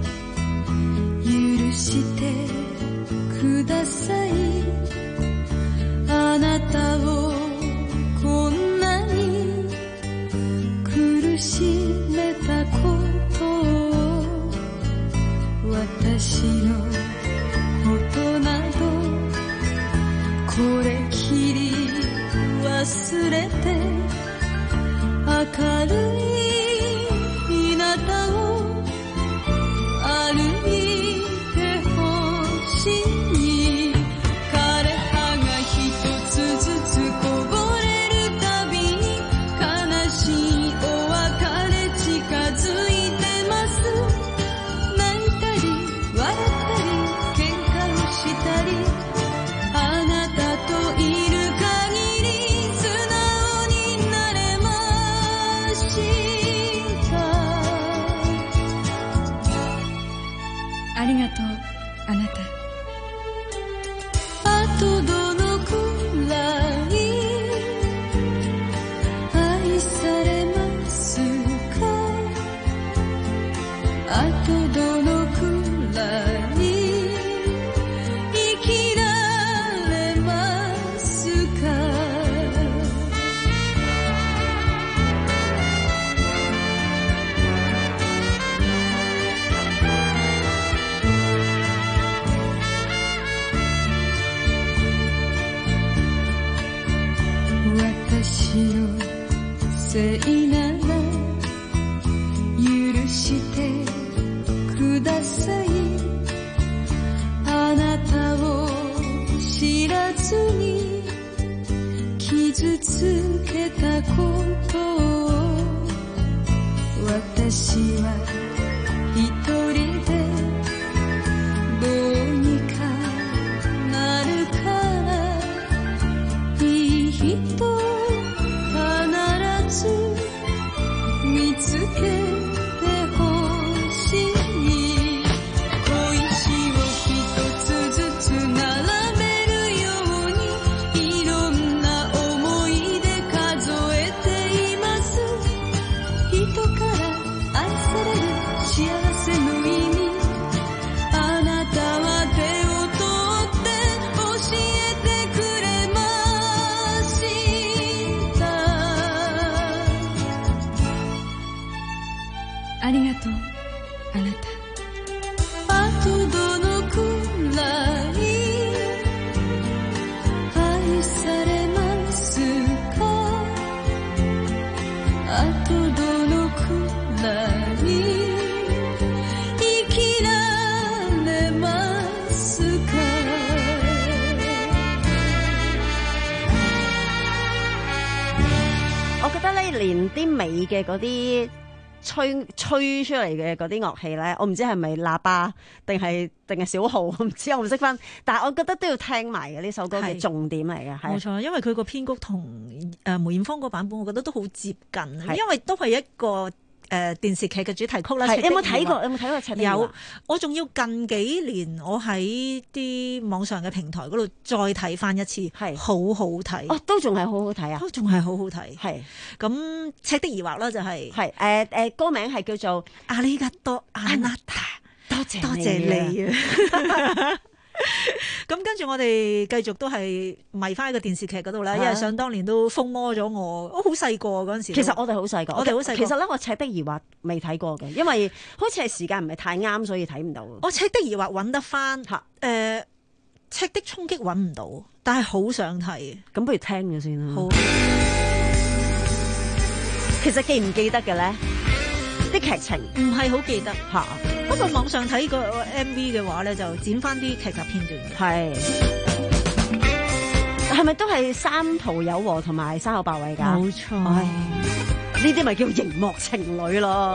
許してくださいあなたをこんなに苦しめたことを私のことなどこれきり忘れて明るい日向を歩いてほしい枯葉が一つずつこぼれるたびに悲しいお別れ近づいてます泣いたり笑ったり喧嘩をしたりあなたといる限り素直になれましたありがとうあなたあとどのくらい愛されますかあとどのくらい生きられますか私のせいなら許してくださいあなたを知らずに傷つけたことを私はがとうあなたあとどのくらい愛されますかあとどのくらい生きられますか
我覺得咧，連啲尾嘅嗰啲吹吹出嚟嘅嗰啲樂器咧，我唔知係咪喇叭定係定係小號，我唔知，我唔識分。但係我覺得都要聽埋嘅，呢首歌嘅重點嚟嘅，係
冇錯，因為佢個編曲同誒梅艷芳個版本，我覺得都好接近，因為都係一個。誒、呃、電視劇嘅主題曲啦，
有冇睇過？有冇睇過《赤的疑惑》？
有，我仲要近幾年，我喺啲網上嘅平台嗰度再睇翻一次，係好好睇。
哦，都仲係好好睇啊！
都仲係好好睇。係咁，《赤的疑惑》啦，就係係
誒誒歌名係叫做《
阿里加多阿娜塔》，多謝多謝你啊！咁跟住我哋繼續都係迷翻喺個電視劇嗰度啦，因為想當年都瘋魔咗我，我好細個嗰陣時。
其實我哋好細個，
我哋好細個。
其實咧，我《赤的疑惑》未睇過嘅，因為好似係時間唔係太啱，所以睇唔到。
我《赤的疑惑》揾得翻，誒、呃《赤的衝擊》揾唔到，但係好想睇。
咁不如聽咗先啦。好。其實記唔記得嘅咧？啲劇情
唔係好記得嚇。不過網上睇個 M V 嘅話咧，就剪翻啲劇集片段。
係，係咪都係三浦友和同埋山口百惠㗎？
冇錯，
呢啲咪叫熒幕情侶咯。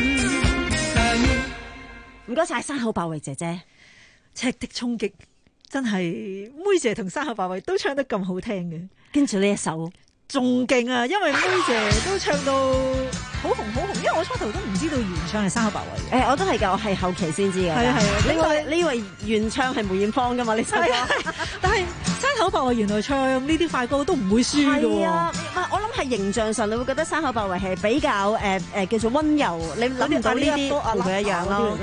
山口百惠姐姐，
赤的衝擊真係妹姐同山口百惠都唱得咁好聽嘅，
跟住呢一首
仲勁啊！因為妹姐都唱到好紅好紅，因為我初頭都唔知道原唱係山口百惠嘅。
誒，我都係㗎，我係後期先知嘅。
係啊係啊，
你以為你以為原唱係梅艷芳㗎嘛？你知唔知啊？
但係山口百惠原來唱呢啲快歌都唔會輸㗎喎。
係啊，唔係我諗係形象上，你會覺得山口百惠係比較誒誒叫做溫柔，你諗唔到呢啲同佢一樣咯。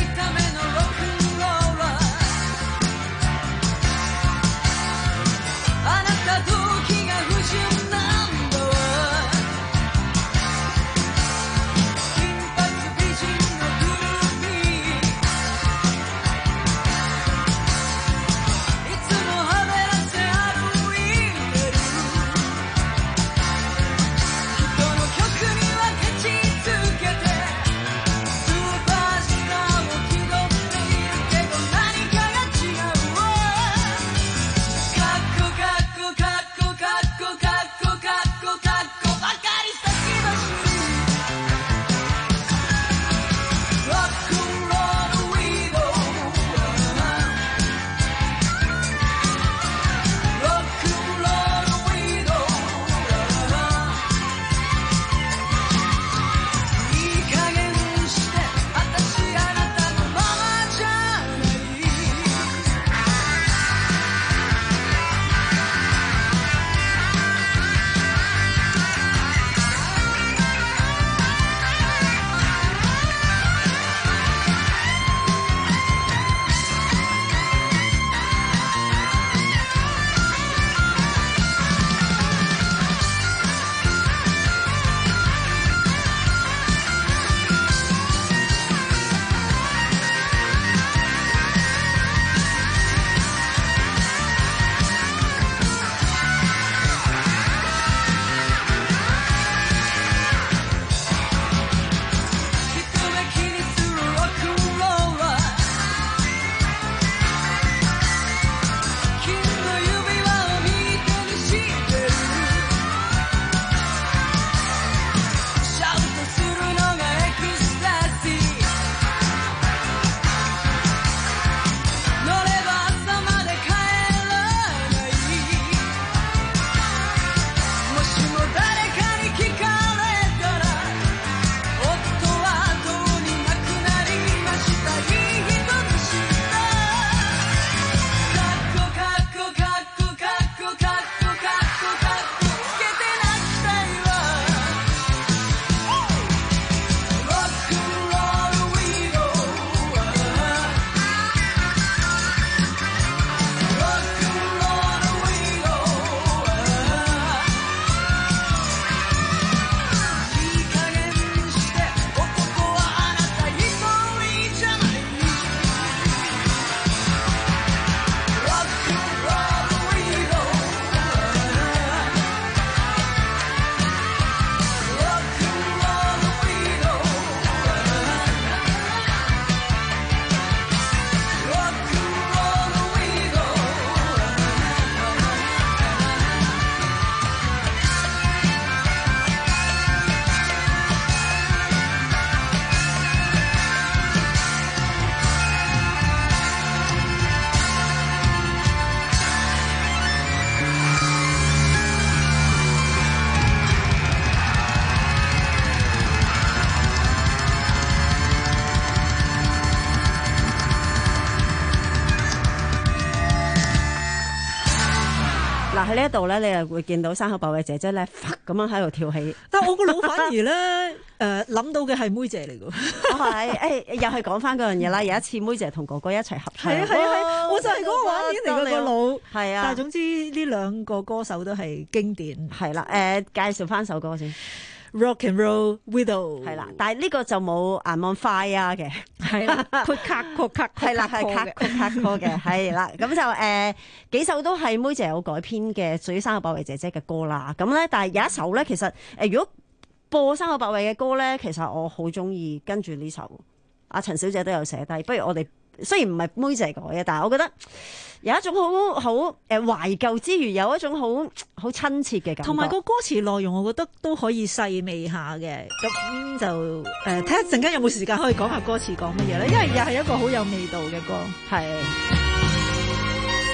嗱喺呢一度咧，你又會見到山口百惠姐姐咧，咁樣喺度跳起。
但係我個腦反而咧，誒諗到嘅係妹姐嚟㗎。
我係誒，又係講翻嗰樣嘢啦。有一次妹姐同哥哥一齊合唱，
係啊係啊係，我就係嗰個畫面嚟嘅個腦。
係啊，
但係總之呢兩個歌手都係經典。
係啦，誒介紹翻首歌先。
Rock and Roll Widow
係啦，但係呢個就冇顏望 fire 嘅，
係啦，佢卡曲卡
係啦，係卡曲卡曲嘅，係啦，咁就誒幾首都係妹姐有改編嘅，屬於山口百惠姐姐嘅歌啦。咁咧，但係有一首咧，其實誒如果播山口百惠嘅歌咧，其實我好中意跟住呢首，阿陳小姐都有寫低，不如我哋雖然唔係妹姐改嘅，但係我覺得有一種好好誒懷舊之餘，有一種好好親切嘅感覺，
同埋個歌詞內容，我覺得都可以細味下嘅。咁就誒睇下陣間有冇時間可以講下歌詞講乜嘢咧，因為又係一個好有味道嘅歌，
係。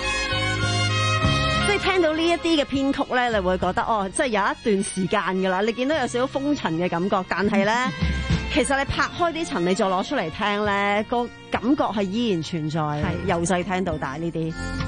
聽到呢一啲嘅編曲咧，你會覺得哦，即係有一段時間㗎啦。你見到有少少風塵嘅感覺，但係咧，其實你拍開啲塵，你再攞出嚟聽咧，個感覺係依然存在。係由細聽到大呢啲。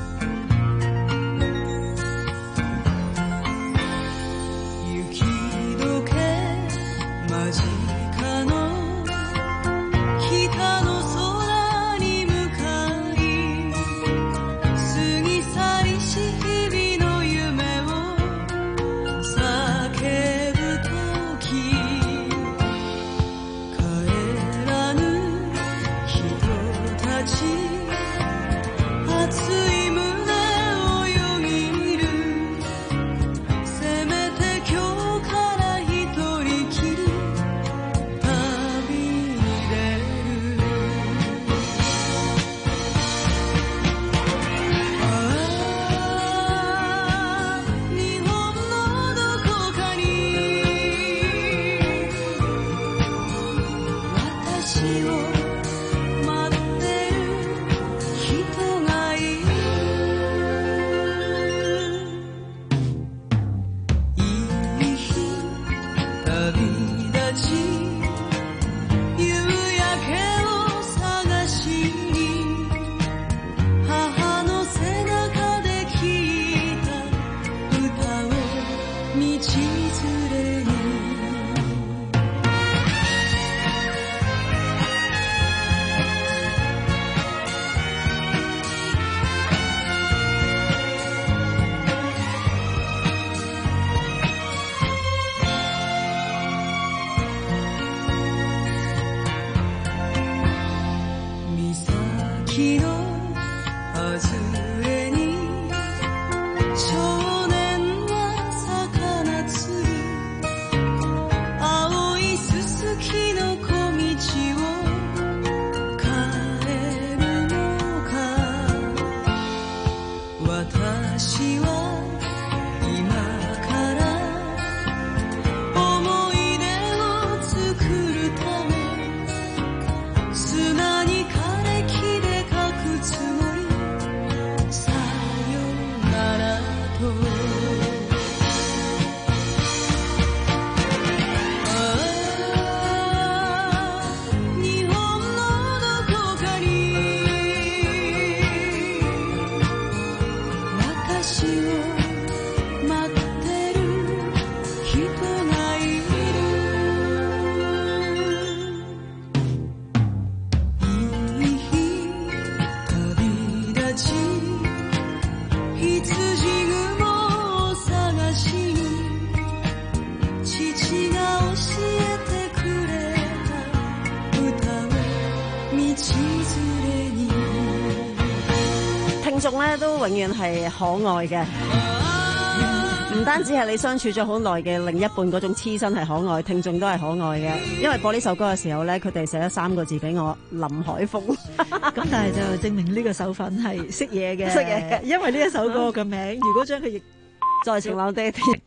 聽眾咧都永遠係可愛嘅，唔單止係你相處咗好耐嘅另一半嗰種黐身係可愛，聽眾都係可愛嘅。因為播呢首歌嘅時候咧，佢哋寫咗三個字俾我：林海峰。
咁但係就證明呢個手粉係識嘢嘅，
識嘢嘅，
因為呢一首歌嘅名，如果將佢譯
在晴朗的一天。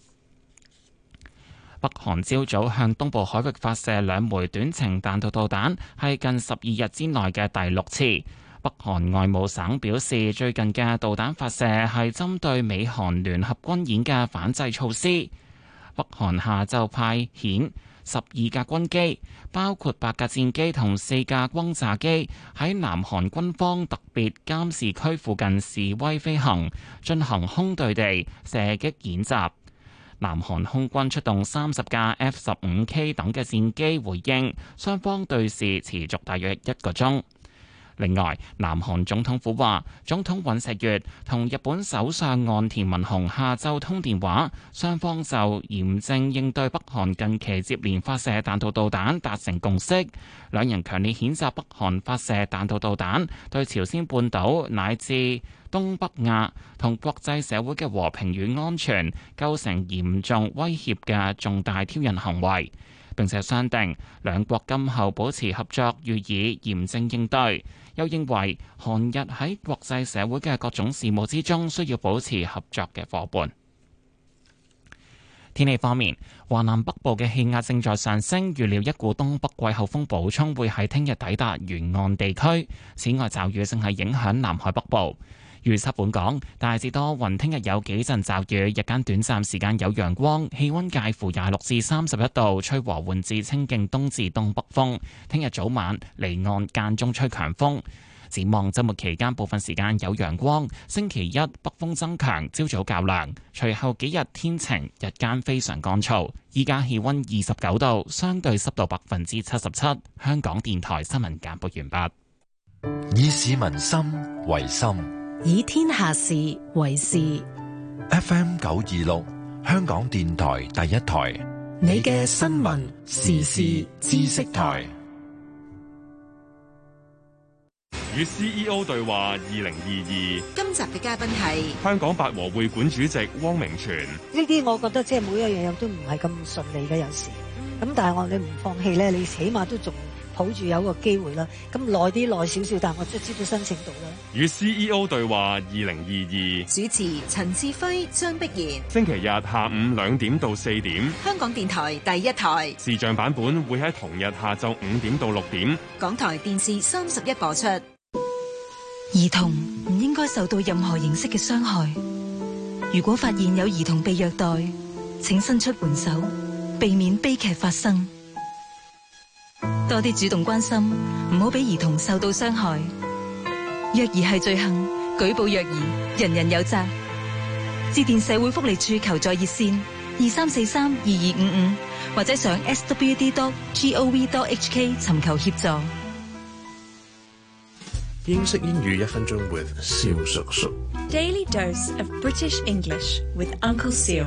北韓朝早向東部海域發射兩枚短程彈道導彈，係近十二日之內嘅第六次。北韓外務省表示，最近嘅導彈發射係針對美韓聯合軍演嘅反制措施。北韓下晝派遣十二架軍機，包括八架戰機同四架轟炸機，喺南韓軍方特別監視區附近示威飛行，進行空對地射擊演習。南韓空軍出動三十架 F 十五 K 等嘅戰機回應，雙方對峙持續大約一個鐘。另外，南韓總統府話，總統尹錫悅同日本首相岸田文雄下晝通電話，雙方就嚴正應對北韓近期接連發射彈道導彈達成共識。兩人強烈譴責北韓發射彈道導彈，對朝鮮半島乃至東北亞同國際社會嘅和平與安全構成嚴重威脅嘅重大挑釁行為，並且商定兩國今後保持合作，予以嚴正應對。又認為韓日喺國際社會嘅各種事務之中需要保持合作嘅夥伴。天氣方面，華南北部嘅氣壓正在上升，預料一股東北季候風補充會喺聽日抵達沿岸地區。此外，驟雨正係影響南海北部。 預測本港大致多雲，聽日有幾陣驟雨，日間短暫時間有陽光，氣溫介乎廿六至三十一度，吹和緩至清勁東至東北風。聽日早晚離岸間中吹強風。展望週末期間部分時間有陽光，星期一北風增強，朝早較涼，隨後幾日天晴，日間非常乾燥。依家氣溫二十九度，相對濕度百分之七十七。香港電台新聞簡報完畢。
以市民心為心，
以天下事為事。
F M 九二六，香港電台第一台，
你嘅新聞時事知識台。
與 C E O 對話二零二二，
今集嘅嘉賓係
香港八和會館主席汪明荃。
呢啲我覺得即係每一樣嘢都唔係咁順利嘅，有時咁，但係我哋唔放棄咧，你起碼都仲抱住有個機會啦。咁耐啲耐少少，但係我都知道申請到啦。
與 C E O 對話二零二二，
主持陳志輝、張碧然。
星期日下午兩點到四點，
香港電台第一台
視像版本會喺同日下晝五點到六點，
港台電視三十一播出。
兒童唔應該受到任何形式嘅傷害。如果發現有兒童被虐待，請伸出援手，避免悲劇發生。多啲主動關心，唔好俾兒童受到傷害。虐兒係罪行，舉報虐兒，人人有責。致電社會福利處求助熱線二三四三二二五五，或者上 s w d dot gov dot h k 尋求協助。
英式英語一分鐘 with 蕭叔叔。
Daily dose of British English with Uncle Seal。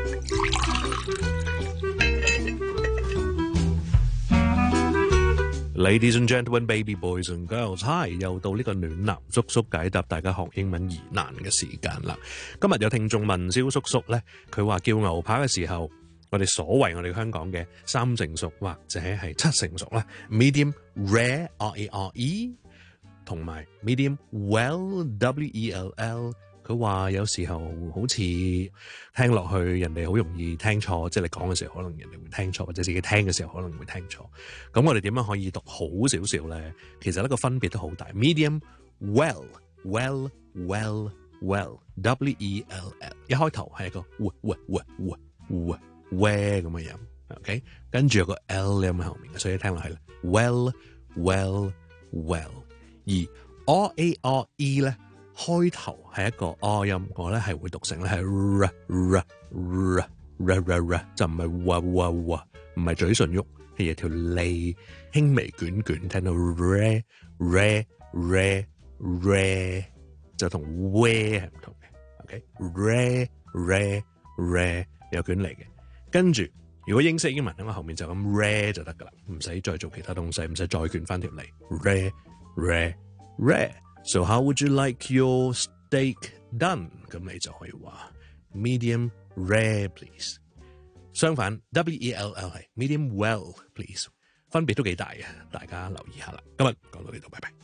Ladies and gentlemen, baby boys and girls, hi！ 又到呢個暖男叔叔解答大家學英文疑難嘅時間啦。今日有聽眾問蕭叔叔咧，佢話叫牛扒嘅時候，我哋所謂我哋香港嘅三成熟或者係七成熟啦 ，medium rare R A R E。同埋 medium well W E L L， 佢話有時候好似聽落去人哋好容易聽錯，即係你講嘅時候可能人哋會聽錯，或者自己聽嘅時候可能會聽錯。咁我哋點樣可以讀好少少咧？其實呢個分別都好大。medium well well well well W E L L， 一開頭係一個 w w w w w where 咁嘅音 ，OK， 跟住有個 L 音喺後面嘅，所以聽落去 well well well。而 R A R E 咧，開頭係一個 R 音，我咧係會讀成咧係 r r r r r r， 就唔係 w w w， 唔係嘴唇喐，係有條脷輕微捲捲，聽到 r r r r， 就同 where 係唔同嘅。OK，r r r 有捲脷嘅，跟住如果英式英文咧，我後面就咁 r 就得噶啦，唔使再做其他東西，唔使再捲翻條脷 r。Rare, rare. So how would you like your steak done? 咁你就可以話 medium rare, please. 相反 W E L L 係 medium well, please. 分別都幾大嘅，大家留意下啦。今日講到呢度，拜拜。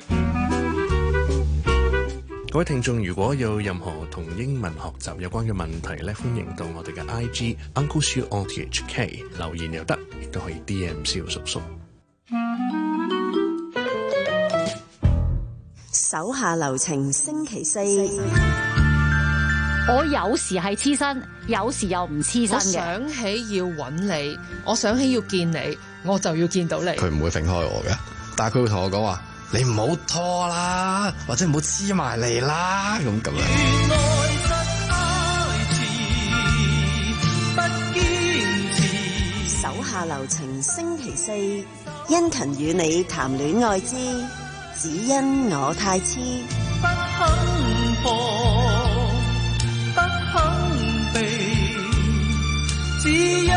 各位聽眾，如果有任何同英文學習有關嘅問題咧，歡迎到我哋嘅 I G Uncle Siu O T H K 留言又得，亦都可以 D M 蕭叔叔。
手下留情，星期四。
我有時係黐身，有時又唔黐身嘅。
我想起要揾你，我想起要見你，我就要見到你。
佢唔會揈開我嘅，但係佢會同我講話：你唔好拖啦，或者唔好黐埋嚟啦，咁咁樣。
手下留情，星期四，殷勤與你談戀愛之。只因我太痴，
不肯放，不肯避，只因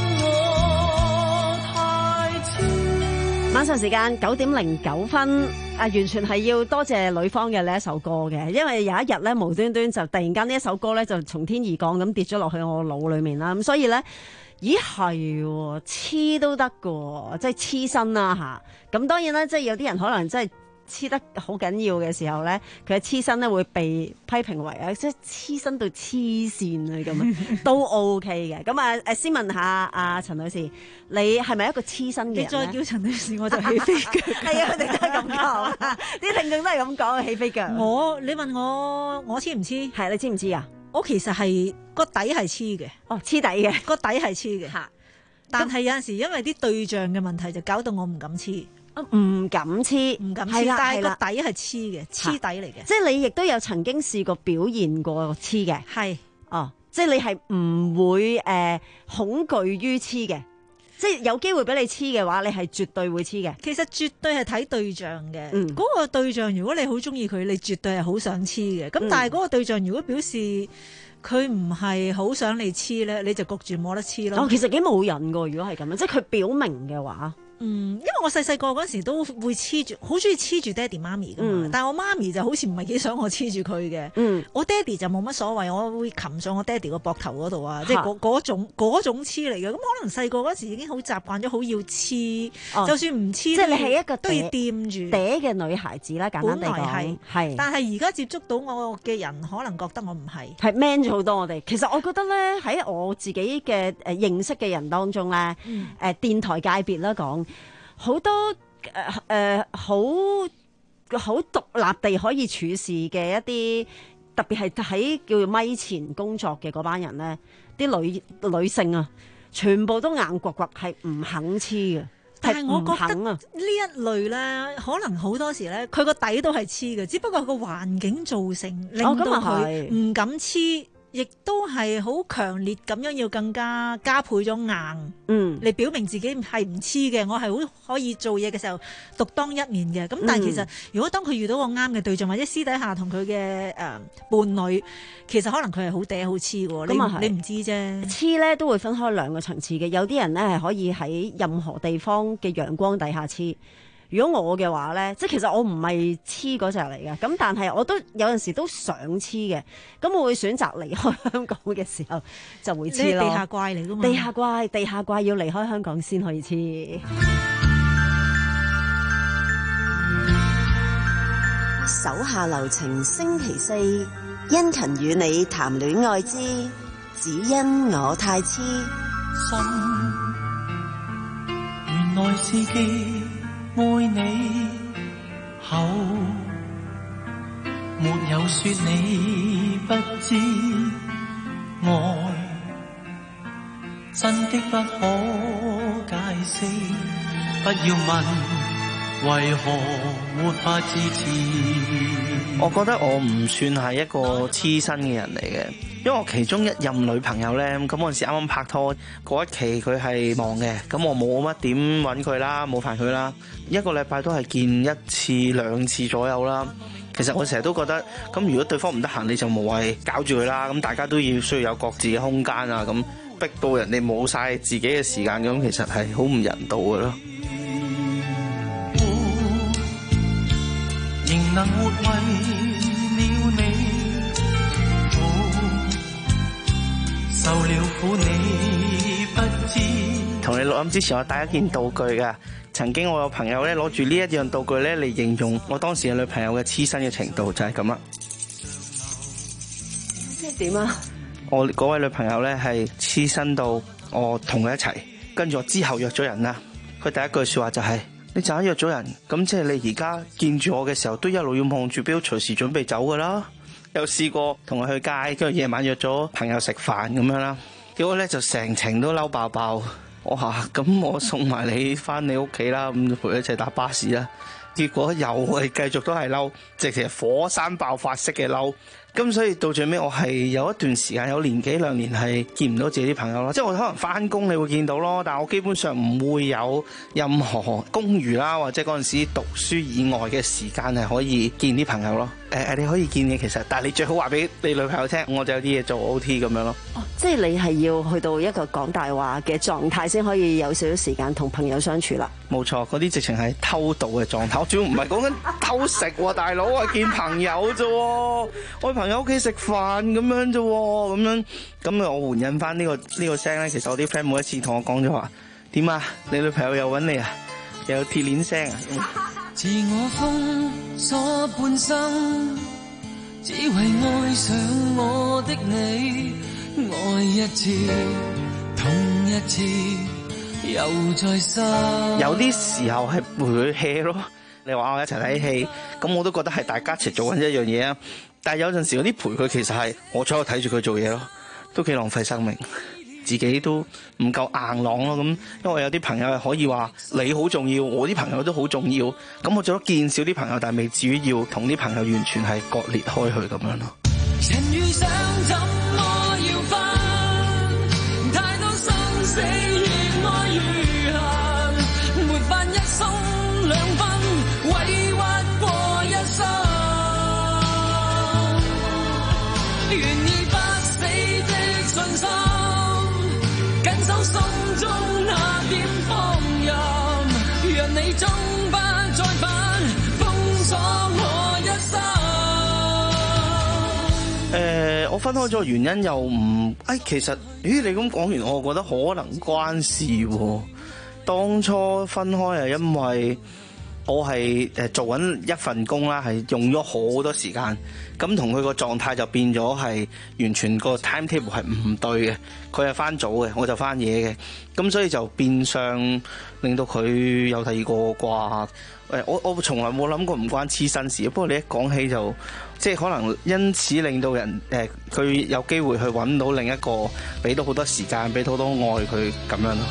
我太痴。
晚上時間九點零九分，啊，完全係要多謝女方嘅呢一首歌嘅，因為有一日咧無端端就突然間呢一首歌咧就從天而降咁跌咗落去我腦裏面啦，咁所以咧。咦係黐都得㗎，即係黐身啦吓。咁當然啦，即係有啲人可能即係黐得好緊要嘅時候咧，佢嘅黐身咧會被批評為啊，即係黐身到黐線啊咁樣，都 OK 嘅。咁啊誒，先問下阿陳女士，你係咪一個黐身嘅人咧？
你再叫陳女士我就起飛腳。
係啊，佢哋都係咁講，啲聽眾都係咁講，起飛腳。
我你問我我黐唔黐？
係你知唔知啊？
我其實係個底係黐嘅。
哦，黐底嘅，
個底係黐嘅。嚇！但係有陣時因為啲對象嘅問題，就搞到我唔敢黐。
唔敢黐，唔
敢黐，但係個底係黐嘅，黐底嚟嘅。
即係你亦都有曾經試過表現過黐嘅，
係
哦，即係你係唔會誒、呃、恐懼於黐嘅，即係有機會俾你黐嘅話，你係絕對會黐嘅。
其實絕對係睇對象嘅，嗰、
嗯、
個對象如果你好中意佢，你絕對係好想黐嘅。咁、嗯、但係嗰個對象如果表示佢唔係好想你黐咧，你就焗住冇得黐咯。
哦，其實幾冇癮噶，如果係咁樣，即係佢表明嘅話。
嗯，因為我細細個嗰時都會黐住，好中意黐住爹哋媽咪噶嘛。嗯、但係我媽咪就好似唔係幾想我黐住佢嘅。嗯，我爹哋就冇乜所謂，我會擒上我爹哋個膊頭嗰度啊，即係嗰嗰種嗰種黐嚟嘅。咁可能細個嗰時已經好習慣咗，好要黐，哦、就算唔黐，即係
你係一個
都要掂住
嗲嘅女孩子啦。簡單地講，係。
但係而家接觸到我嘅人，可能覺得我唔係，
係 man 咗好多。我哋其實我覺得咧，喺我自己嘅誒認識嘅人當中咧，誒、嗯呃、電台界別啦講。好多誒誒好好獨立地可以處事嘅一啲，特別係喺叫做咪前工作嘅嗰班人咧，啲女女性啊，全部都硬掘掘，係唔肯黐嘅。
但係我覺得
呢
一類咧，可能好多時咧，佢個底都係黐嘅，只不過個環境造成令到佢唔敢黐。亦都係好強烈咁樣，要更加加倍咗硬，嗯，嚟表明自己係唔黐嘅。我係好可以做嘢嘅時候獨當一面嘅。咁但係其實、嗯、如果當佢遇到個啱嘅對象，或者私底下同佢嘅誒伴侶，其實可能佢係好嗲好黐嘅。咁啊，你唔知啫。
黐咧都會分開兩個層次嘅，有啲人咧係可以喺任何地方嘅陽光底下黐。如果我嘅話咧，即係其實我唔係黐嗰隻嚟嘅，咁但係我都有陣時都想黐嘅，咁我會選擇離開香港嘅時候就會黐咯。
地下怪嚟㗎嘛？
地下怪，地下怪要離開香港先可以黐。
手下留情，星期四，殷勤與你談戀愛之，只因我太痴。
心原來是記愛你後，沒有說你不知愛，真的不可解釋，不要問為何沒法支持。
我覺得我唔算係一個黐身嘅人嚟嘅，因為我其中一任女朋友咧，咁嗰陣時啱啱拍拖嗰一期佢係忙嘅，咁我冇乜點揾佢啦，冇煩佢啦，一個禮拜都係見一次兩次左右啦。其實我成日都覺得，咁如果對方唔得閒，你就無謂搞住佢啦。咁大家都要需要有各自嘅空間啊，咁逼到人哋冇晒自己嘅時間，咁其實係好唔人道嘅咯。
仍能活為了你，受了苦你不知。
同你錄音之前，我帶一件道具㗎。曾經我有朋友咧攞住呢一樣道具咧嚟形容我當時嘅女朋友嘅黐身嘅程度，就係咁啦。
即係點啊？
我嗰位女朋友咧係黐身到我同佢一齊，跟住我之後約咗人啦。佢第一句說話就係、是。你就係約咗人，咁即係你而家見住我嘅時候，都一路要望住錶，隨時準備走噶啦。有試過同佢去街，跟住夜晚約咗朋友食飯咁樣啦。結果咧就成程都嬲爆爆。我話咁我送埋你翻你屋企啦，咁就陪佢一齊搭巴士啦。結果又係繼續都係嬲，直情係火山爆發式嘅嬲。咁所以到最尾我係有一段時間有年幾兩年係見唔到自己啲朋友咯，即係我可能翻工你會見到咯，但係我基本上唔會有任何公餘啦，或者嗰陣時讀書以外嘅時間係可以見啲朋友咯。誒、呃、誒，你可以見嘅其實，但係你最好話俾你女朋友聽，我就有啲嘢做 O T 咁樣咯。
哦，即係你係要去到一個講大話嘅狀態先可以有少少時間同朋友相處啦。
冇錯，嗰啲直情係偷渡嘅狀態。我主要唔係講緊偷食喎，大佬啊，見朋友啫，我朋友屋企食飯咁樣啫，咁樣咁啊，我回應翻呢個呢個聲咧。其實我啲 friend 每一次同我講咗話，點啊？你女朋友又揾你啊？又有鐵鏈聲啊？
自我封鎖半生，只為愛上我的你，愛一次痛一次又再生。
有啲時候係陪佢 hea 咯，你話我一齊睇戲，咁我都覺得係大家一齊做緊一樣嘢啊。但係有陣時嗰啲陪佢其實係我坐喺度睇住佢做嘢咯，都幾浪費生命。自己都唔夠硬朗咯，咁因為有啲朋友係可以話你好重要，我啲朋友都好重要，咁我做咗見少啲朋友，但係未至於要同啲朋友完全係割裂開去咁樣咯。
人遇上怎麼要分？太多生死願愛如痕，沒法一生兩分，委屈過一生，願意不死的信心。手心中那點放任，讓你終不再犯，封鎖我一生。誒、呃，我分開咗原因又唔，誒，其實，咦，你咁講完，我覺得可能關事喎。當初分開係因為我係誒做緊一份工啦，係用咗好多時間，咁同佢個狀態就變咗係完全個 timetable 係唔對嘅，佢係翻早嘅，我就翻夜嘅，咁所以就變相令到佢有第二個啩。誒，我我從來冇諗過唔關黐身事，不過你一講起就即係可能因此令到人誒佢有機會去揾到另一個，俾到好多時間，俾到好多愛佢咁樣咯。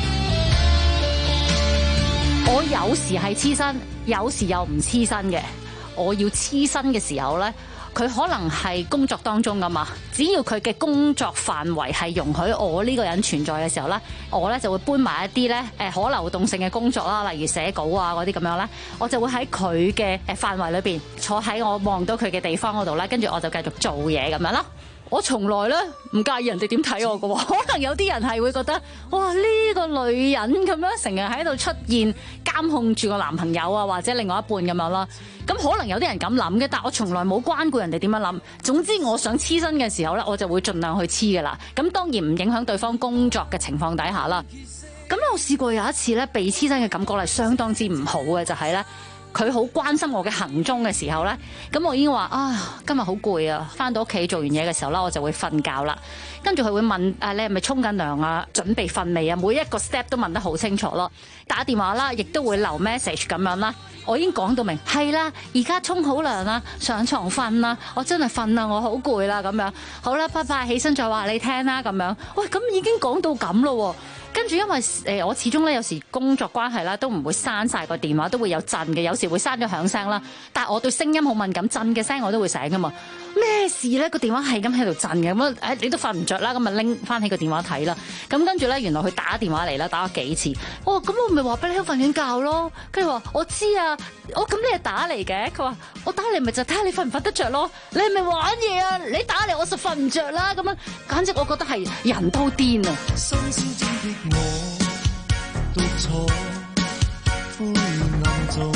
我有時係黐身，有時又唔黐身嘅。我要黐身嘅時候呢，佢可能係工作當中噶嘛。只要佢嘅工作範圍係容許我呢個人存在嘅時候呢，我呢就會搬埋一啲呢誒可流動性嘅工作啦，例如寫稿啊嗰啲咁樣呢，我就會喺佢嘅誒範圍裏邊坐喺我望到佢嘅地方嗰度呢，跟住我就繼續做嘢咁樣咯。我從來咧唔介意人哋點睇我㗎喎，可能有啲人係會覺得哇呢個女人咁樣成日喺度出現監控住個男朋友啊，或者另外一半咁樣啦。咁可能有啲人咁諗嘅，但我從來冇關顧人哋點樣諗。總之我想黐身嘅時候咧，我就會盡量去黐㗎啦。咁當然唔影響對方工作嘅情況底下啦。咁我試過有一次咧被黐身嘅感覺係相當之唔好嘅，就係咧。佢好關心我嘅行蹤嘅時候呢，咁我已經話啊，今日好攰啊，返到屋企做完嘢嘅時候呢，我就會瞓覺啦。跟住佢會問啊，你係咪沖緊涼啊？準備瞓未啊？每一個 step 都問得好清楚咯。打電話啦，亦都會留 message 咁樣啦。我已經講到明，係啦，而家沖好涼啦，上床瞓啦，我真係瞓啦，我好攰啦咁樣。好啦，拜拜，起身再話你聽啦咁樣。喂，咁已經講到咁咯。跟住因為誒我始終咧有時工作關係啦，都唔會閂晒個電話，都會有震嘅，有時會閂咗響聲啦。但係我對聲音好敏感，震嘅聲我都會醒噶嘛。咩事咧？個電話係咁喺度震嘅，咁誒你都瞓唔着啦，咁咪拎翻起個電話睇啦。咁跟住咧，原來佢打電話嚟啦，打咗幾次。哦，咁我咪話俾你聽瞓緊覺咯。跟住話我知啊，我咁你係打嚟嘅。佢話我打嚟咪就睇下你瞓唔瞓得着咯。你係咪玩嘢啊？你打嚟我就瞓唔着啦。咁樣簡直我覺得係人都癲啊！
我獨坐灰暗中，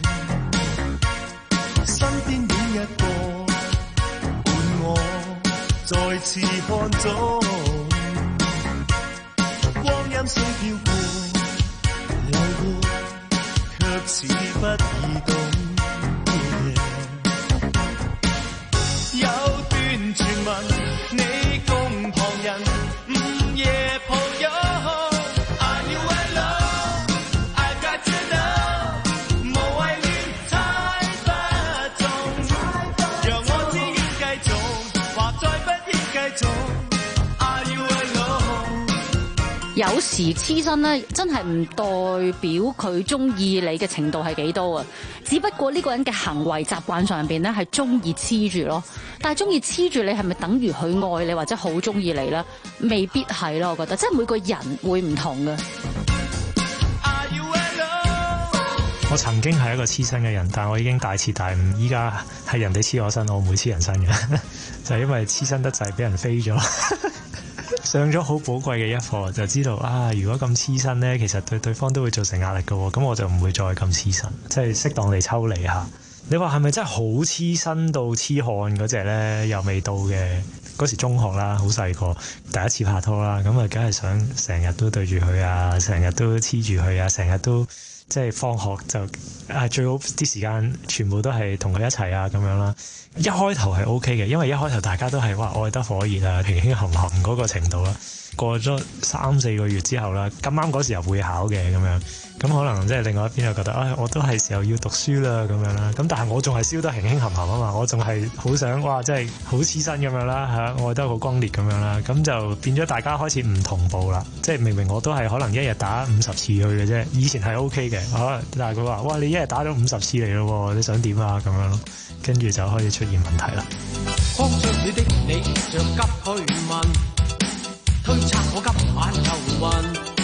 身邊另一個伴我再次看中，光陰雖飄過，流過，卻似不移動。有段傳聞，你共旁人午夜抱擁。
有時黐身咧，真係唔代表佢中意你嘅程度係幾多啊！只不過呢個人嘅行為習慣上邊咧係中意黐住咯。但係中意黐住你係咪等於佢愛你或者好中意你咧？未必係咯，我覺得即係每個人會唔同嘅。
我曾經係一個黐身嘅人，但我已經大徹大悟，依家係人哋黐我身，我唔會黐人身嘅，就係因為黐身得滯，俾人飛咗。上咗好寶貴嘅一課，就知道啊，如果咁黐身呢，其實對對方都會造成壓力嘅喎，咁我就唔會再咁黐身，即係適當地抽離下。你話係咪真係好黐身到黐汗嗰隻呢？又未到嘅。嗰時中學啦，好細個，第一次拍拖啦，咁啊，梗係想成日都對住佢啊，成日都黐住佢啊，成日都即係放學就啊最好啲時間全部都係同佢一齊啊咁樣啦。一開頭係 O K 嘅，因為一開頭大家都係哇愛得火熱啊，平輕含含嗰個程度啦。過咗三四個月之後啦，咁啱嗰時候會考嘅咁樣，咁可能即係另外一邊就覺得，唉、哎，我都係時候要讀書啦咁樣啦。咁但係我仲係燒得輕輕含含啊嘛，我仲係好想哇，即係好黐身咁樣啦嚇，愛得好轟烈咁樣啦。咁就變咗大家開始唔同步啦。即係明明我都係可能一日打五十次去嘅啫，以前係 O K 嘅，啊，但係佢話哇，你一日打咗五十次嚟咯，你想點啊咁樣咯，跟住就開始出現問題啦。
慌張了的你着急去問，推測我今晚又暈。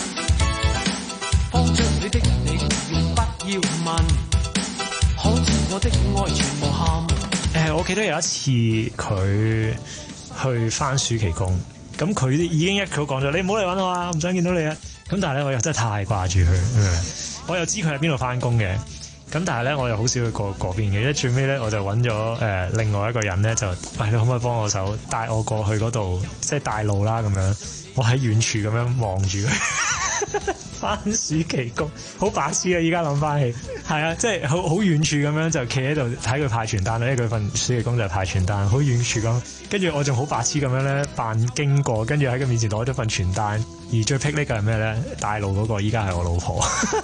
慌張了的你要不要問，可知我的愛全無憾。
誒，我記得有一次佢去返暑期工，咁佢已經一早講咗，你唔好嚟揾我啊，唔想見到你啊。咁但係咧，我又真係太掛住佢，我又知佢喺邊度返工嘅。咁但係咧，我又好少去過嗰邊嘅，因為最尾咧我就揾咗誒另外一個人咧，就喂、哎、你可唔可以幫我手帶我過去嗰度，即係帶路啦咁樣。我喺遠處咁樣望住佢返暑期工，好白痴啊！依家諗翻起，係啊，即係好好遠處咁樣就企喺度睇佢派傳單啦，因為佢份暑期工就係派傳單，好遠處咁。跟住我仲好白痴咁樣咧扮經過，跟住喺佢面前攞咗份傳單。而最霹靂嘅係咩咧？帶路嗰個依家係我老婆。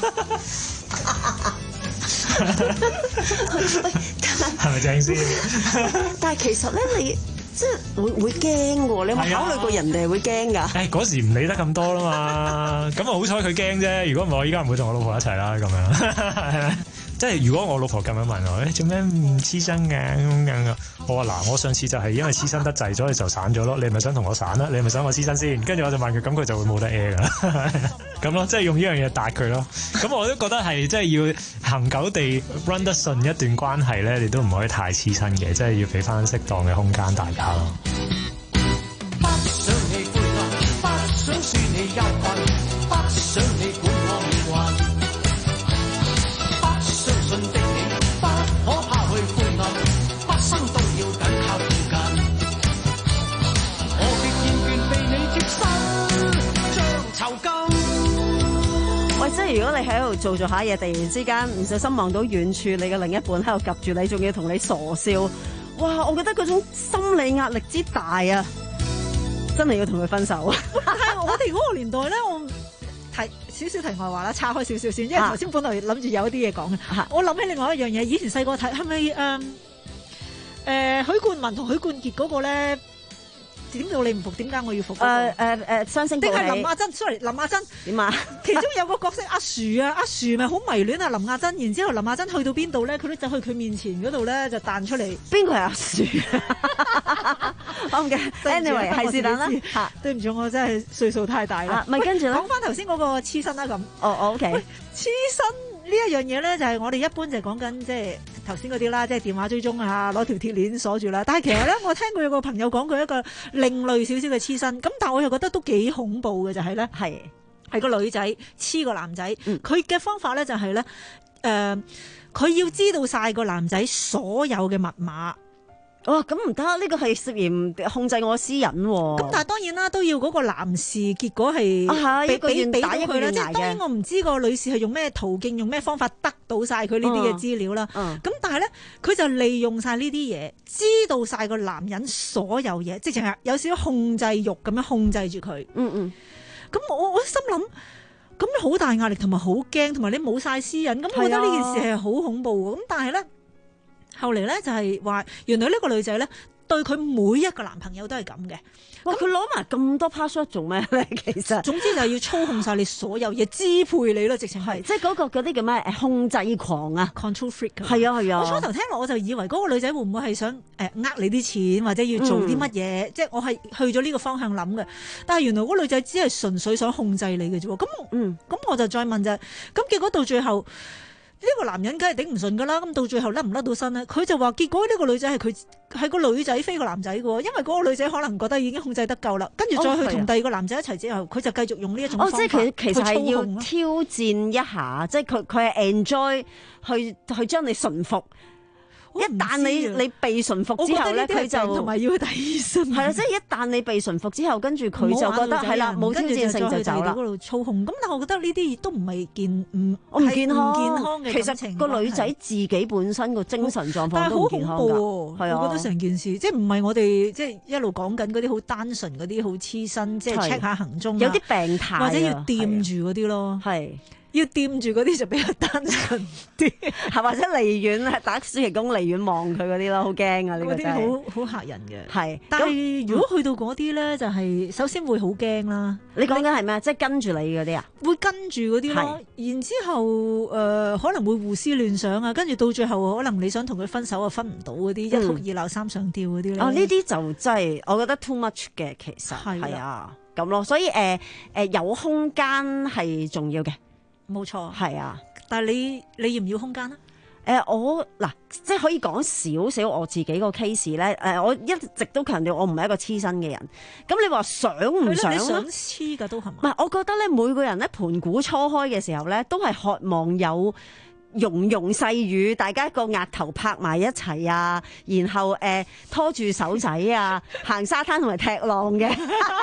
係咪正先？
但係其實咧，你即係會會驚喎。你有冇考慮過人哋會驚㗎？
誒嗰時唔理得咁多啦嘛。咁啊好彩佢驚啫。如果唔係，我依家唔會同我老婆一齊啦。咁樣即係如果我老婆咁樣問我，誒做咩唔黐身嘅咁樣？我話嗱，我上次就係因為黐身得滯，所以就散咗咯。你係咪想同我散啦？你係咪想我黐身先？跟住我就問佢，咁佢就會冇得 air 㗎啦。咁咯，即係用呢樣嘢答佢咯。咁我都覺得係即係要恒久地 run 得順一段關係咧，你都唔可以太黐身嘅，即係要俾翻適當嘅空間大家咯。
不想你灰暗，不想輸你憂困，不想你管我命運。不相信的你，不可拋去灰暗，畢生都要緊靠附近。我極厭倦被你貼身，像囚禁。
喂，即係如果你喺度做做下嘢，突然之間唔小心望到遠處你嘅另一半喺度夾住你，仲要同你傻笑，哇！我覺得嗰種心理壓力之大啊，真係要同佢分手。
但係我哋嗰個年代咧，我提少少題外話啦，岔開少少先，因為頭先本來諗住有一啲嘢講嘅。我諗起另外一樣嘢，以前細個睇係咪誒誒許冠文同許冠傑嗰個咧？點到你唔服？點解我要服？
誒誒誒，雙星報喜
定係林亞珍 ？sorry，林亞珍
點啊？
其中有個角色阿樹啊，阿樹咪好迷戀啊林亞珍，然之後林亞珍去到邊度咧，佢都走去佢面前嗰度咧就彈出嚟。
邊個係阿樹？我唔記得。anyway 係是但啦。嚇，
對唔住，我真係歲數太大啦。
咪跟住咧，
講翻頭先嗰個黐身啦咁。
哦，OK。
黐身呢一樣嘢咧，就係我哋一般就係講緊即係頭先嗰啲啦，即係電話追蹤啊，攞條鐵鏈鎖住啦。但係其實咧，我聽過有個朋友講過一個另類少少嘅黐身，咁但係我又覺得都幾恐怖嘅，就係咧係係個女仔黐個男仔，佢嘅、嗯、方法咧就係咧誒，佢、呃、要知道晒個男仔所有嘅密碼。
哇，咁唔得，呢個係涉嫌控制我私隱喎。
咁但係當然啦，都要嗰個男士結果係俾俾俾到佢啦。即係當然我唔知個女士係用咩途徑、用咩方法得到晒佢呢啲嘅資料啦。咁、嗯嗯、但係咧，佢就利用晒呢啲嘢，知道晒個男人所有嘢，直情係有少少控制欲咁樣控制住佢。嗯嗯。咁我我心諗，咁你好大壓力同埋好驚，同埋你冇晒私隱，咁我覺得呢件事係好恐怖嘅。咁但係咧。後嚟咧就係話，原來呢個女仔咧對佢每一個男朋友都係咁嘅。
哇！佢攞埋咁多 password 做咩咧？其實
總之就係要操控晒你所有嘢，支配你咯，直情係。
即係嗰個嗰啲叫咩？誒控制狂啊
，control freak。
係啊係啊。
我初頭聽落我就以為嗰個女仔會唔會係想誒呃你啲錢，或者要做啲乜嘢？嗯、即係我係去咗呢個方向諗嘅。但係原來嗰個女仔只係純粹想控制你嘅啫。咁嗯，咁我就再問就係，咁結果到最後。呢個男人梗係頂唔順噶啦，咁到最後甩唔甩到身咧？佢就話結果呢個女仔係佢係個女仔飛個男仔嘅喎，因為嗰個女仔可能覺得已經控制得夠啦，跟住再去同第二個男仔一齊之後，佢、哦、就繼續用呢一種方法、哦、即係佢其實係要挑
戰一下，即係佢佢係 enjoy 去去將你馴服。 一旦你你被馴服之後咧，佢就
同埋要去睇醫生。
係啦，即係一旦你被馴服之後，跟住佢就覺得係啦，冇挑戰性就走啦。
嗰度操控，咁但係我覺得呢啲都唔係健唔
我唔健康，
唔健康嘅感情。
其實個女仔自己本身個精神狀況都唔健康㗎。係啊，
我覺得成件事即係唔係我哋即係一路講緊嗰啲好單純嗰啲好黐身，即係 check 下行蹤，
有啲病態
或者要掂住嗰啲咯。
係。
要掂住嗰啲就比較單純啲，
係或者離遠打暑期工離遠望佢嗰啲咯，好驚啊！呢個
嗰啲好好嚇人嘅。
係，
但係如果去到嗰啲咧，就係首先會好驚啦。
你講緊係咩？即係跟住你嗰啲啊？
會跟住嗰啲咯，然之後誒、呃、可能會胡思亂想啊，跟住到最後可能你想同佢分手啊，分唔到嗰啲，嗯、一哭二鬧三上吊嗰啲咧。
哦，呢啲就真係我覺得 too much 嘅，其實係啊咁咯，所以誒誒、呃、有空間係重要嘅。
冇錯，
係啊，
但係你你要唔要空間啊？
誒、呃，我嗱，即係可以講少少我自己個 case 咧。誒，我一直都強調我唔係一個黐身嘅人。咁你話想唔想？
你想黐㗎都係嘛？
唔係，我覺得咧，每個人咧盤古初開嘅時候咧，都係渴望有融融細語，大家個額頭拍埋一齊啊，然後誒、呃、拖住手仔啊，行沙灘同埋踢浪嘅，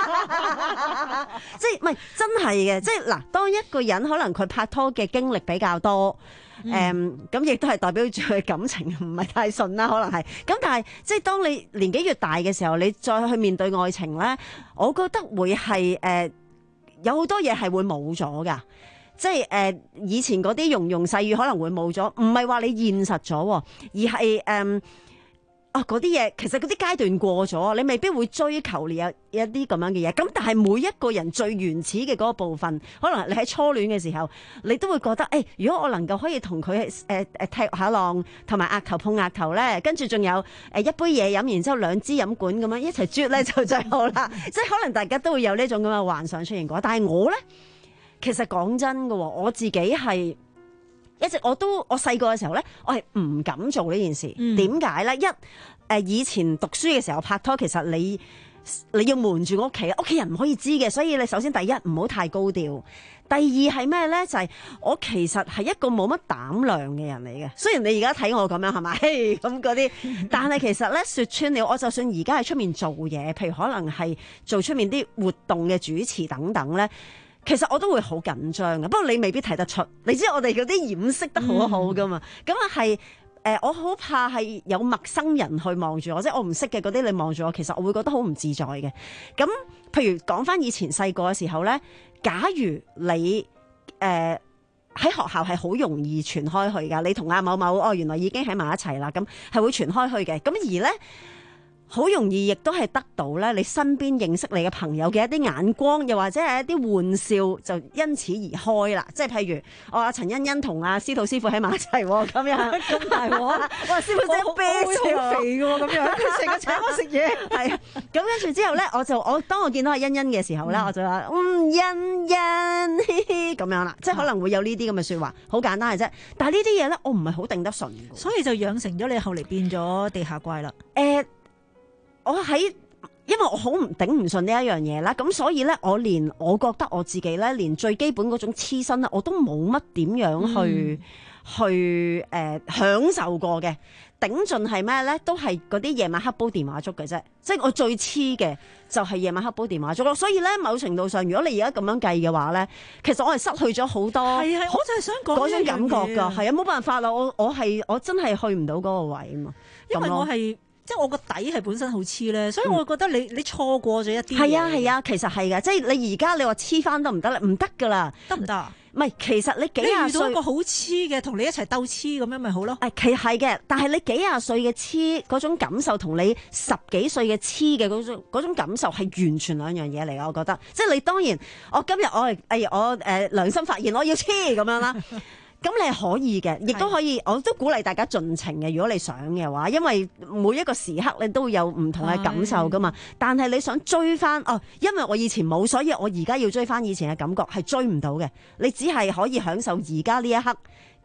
即係唔係真係嘅？即係嗱，當一個人可能佢拍拖嘅經歷比較多，誒咁亦都係代表住佢感情唔係太順啦，可能係。咁但係即係當你年紀越大嘅時候，你再去面對愛情咧，我覺得會係誒、呃、有好多嘢係會冇咗㗎。即係誒、呃，以前嗰啲融融細語可能會冇咗，唔係話你現實咗，而係誒啊嗰啲嘢，其實嗰啲階段過咗，你未必會追求你有一啲咁樣嘅嘢。咁但係每一個人最原始嘅嗰個部分，可能你喺初戀嘅時候，你都會覺得誒、欸，如果我能夠可以同佢誒誒踢下浪，同埋額頭碰額頭咧，跟住仲有誒一杯嘢飲，然之後兩支飲管咁樣一齊啜咧就最好啦。即係可能大家都會有呢種咁嘅幻想出現過，但係我咧。其實講真嘅，我自己係一直我都我細個嘅時候咧，我係唔敢做呢件事。點解咧？一誒、呃、以前讀書嘅時候拍拖，其實你你要瞞住屋企，屋企人唔可以知嘅，所以你首先第一唔好太高調。第二係咩咧？就係、是、我其實係一個冇乜膽量嘅人嚟嘅。雖然你而家睇我咁樣係咪咁嗰啲，但係其實咧說穿了，我就算而家喺出面做嘢，譬如可能係做出面啲活動嘅主持等等咧。其實我都會好緊張嘅，不過你未必睇得出。你知我哋嗰啲掩飾得好好噶嘛？咁啊係誒，我好怕係有陌生人去望住我，即係我唔識嘅嗰啲你望住我，其實我會覺得好唔自在嘅。咁譬如講翻以前細個嘅時候咧，假如你誒喺、呃、學校係好容易傳開去㗎，你同阿某某哦原來已經喺埋一齊啦，咁係會傳開去嘅。咁而咧。好容易亦都係得到咧，你身邊認識你嘅朋友嘅一啲眼光，又或者係一啲玩笑，就因此而開啦。即係譬如我阿陳欣欣同阿司徒師傅喺埋一齊喎，咁樣咁大鑊，哇！師傅真係啤好肥嘅喎，咁樣佢成日請我食嘢，係啊。咁跟住之後咧，我就我當我見到阿欣欣嘅時候咧，嗯、我就話嗯欣欣咁樣啦，即係可能會有呢啲咁嘅説話，好簡單嘅啫。但係呢啲嘢咧，我唔係好頂得順，
所以就養成咗你後嚟變咗地下怪啦。
誒、呃。我喺，因為我好唔頂唔順呢一樣嘢啦，咁所以咧，我連我覺得我自己咧，連最基本嗰種黐身咧，我都冇乜點樣去、嗯、去誒、呃、享受過嘅。頂盡係咩咧？都係嗰啲夜晚黑煲電話粥嘅啫，即係我最黐嘅就係夜晚黑煲電話粥咯。所以咧，某程度上，如果你而家咁樣計嘅話咧，其實我係失去咗好多。
係啊，我就係想講
嗰種感覺㗎。係啊，冇辦法啦，我我係我真係去唔到嗰個位啊嘛，
因為我係。即係我個底係本身好黐咧，所以我覺得你你錯過咗一啲嘢。
係啊係啊，其實係㗎，即係你而家你話黐翻得唔得咧？唔得㗎啦，
得唔得？
唔係，其實你幾廿歲
你遇到一個好黐嘅，同你一齊鬥黐咁樣咪好咯？
誒，其實係嘅，但係你幾廿歲嘅黐嗰種感受，同你十幾歲嘅黐嘅嗰種嗰種感受係完全兩樣嘢嚟㗎。我覺得，即係你當然，我今日我係誒我誒、呃、良心發現，我要黐咁樣啦。咁你係可以嘅，亦都可以，我都鼓勵大家盡情嘅。如果你想嘅話，因為每一個時刻你都會有唔同嘅感受噶嘛。但係你想追翻哦，因為我以前冇，所以我而家要追翻以前嘅感覺，係追唔到嘅。你只係可以享受而家呢一刻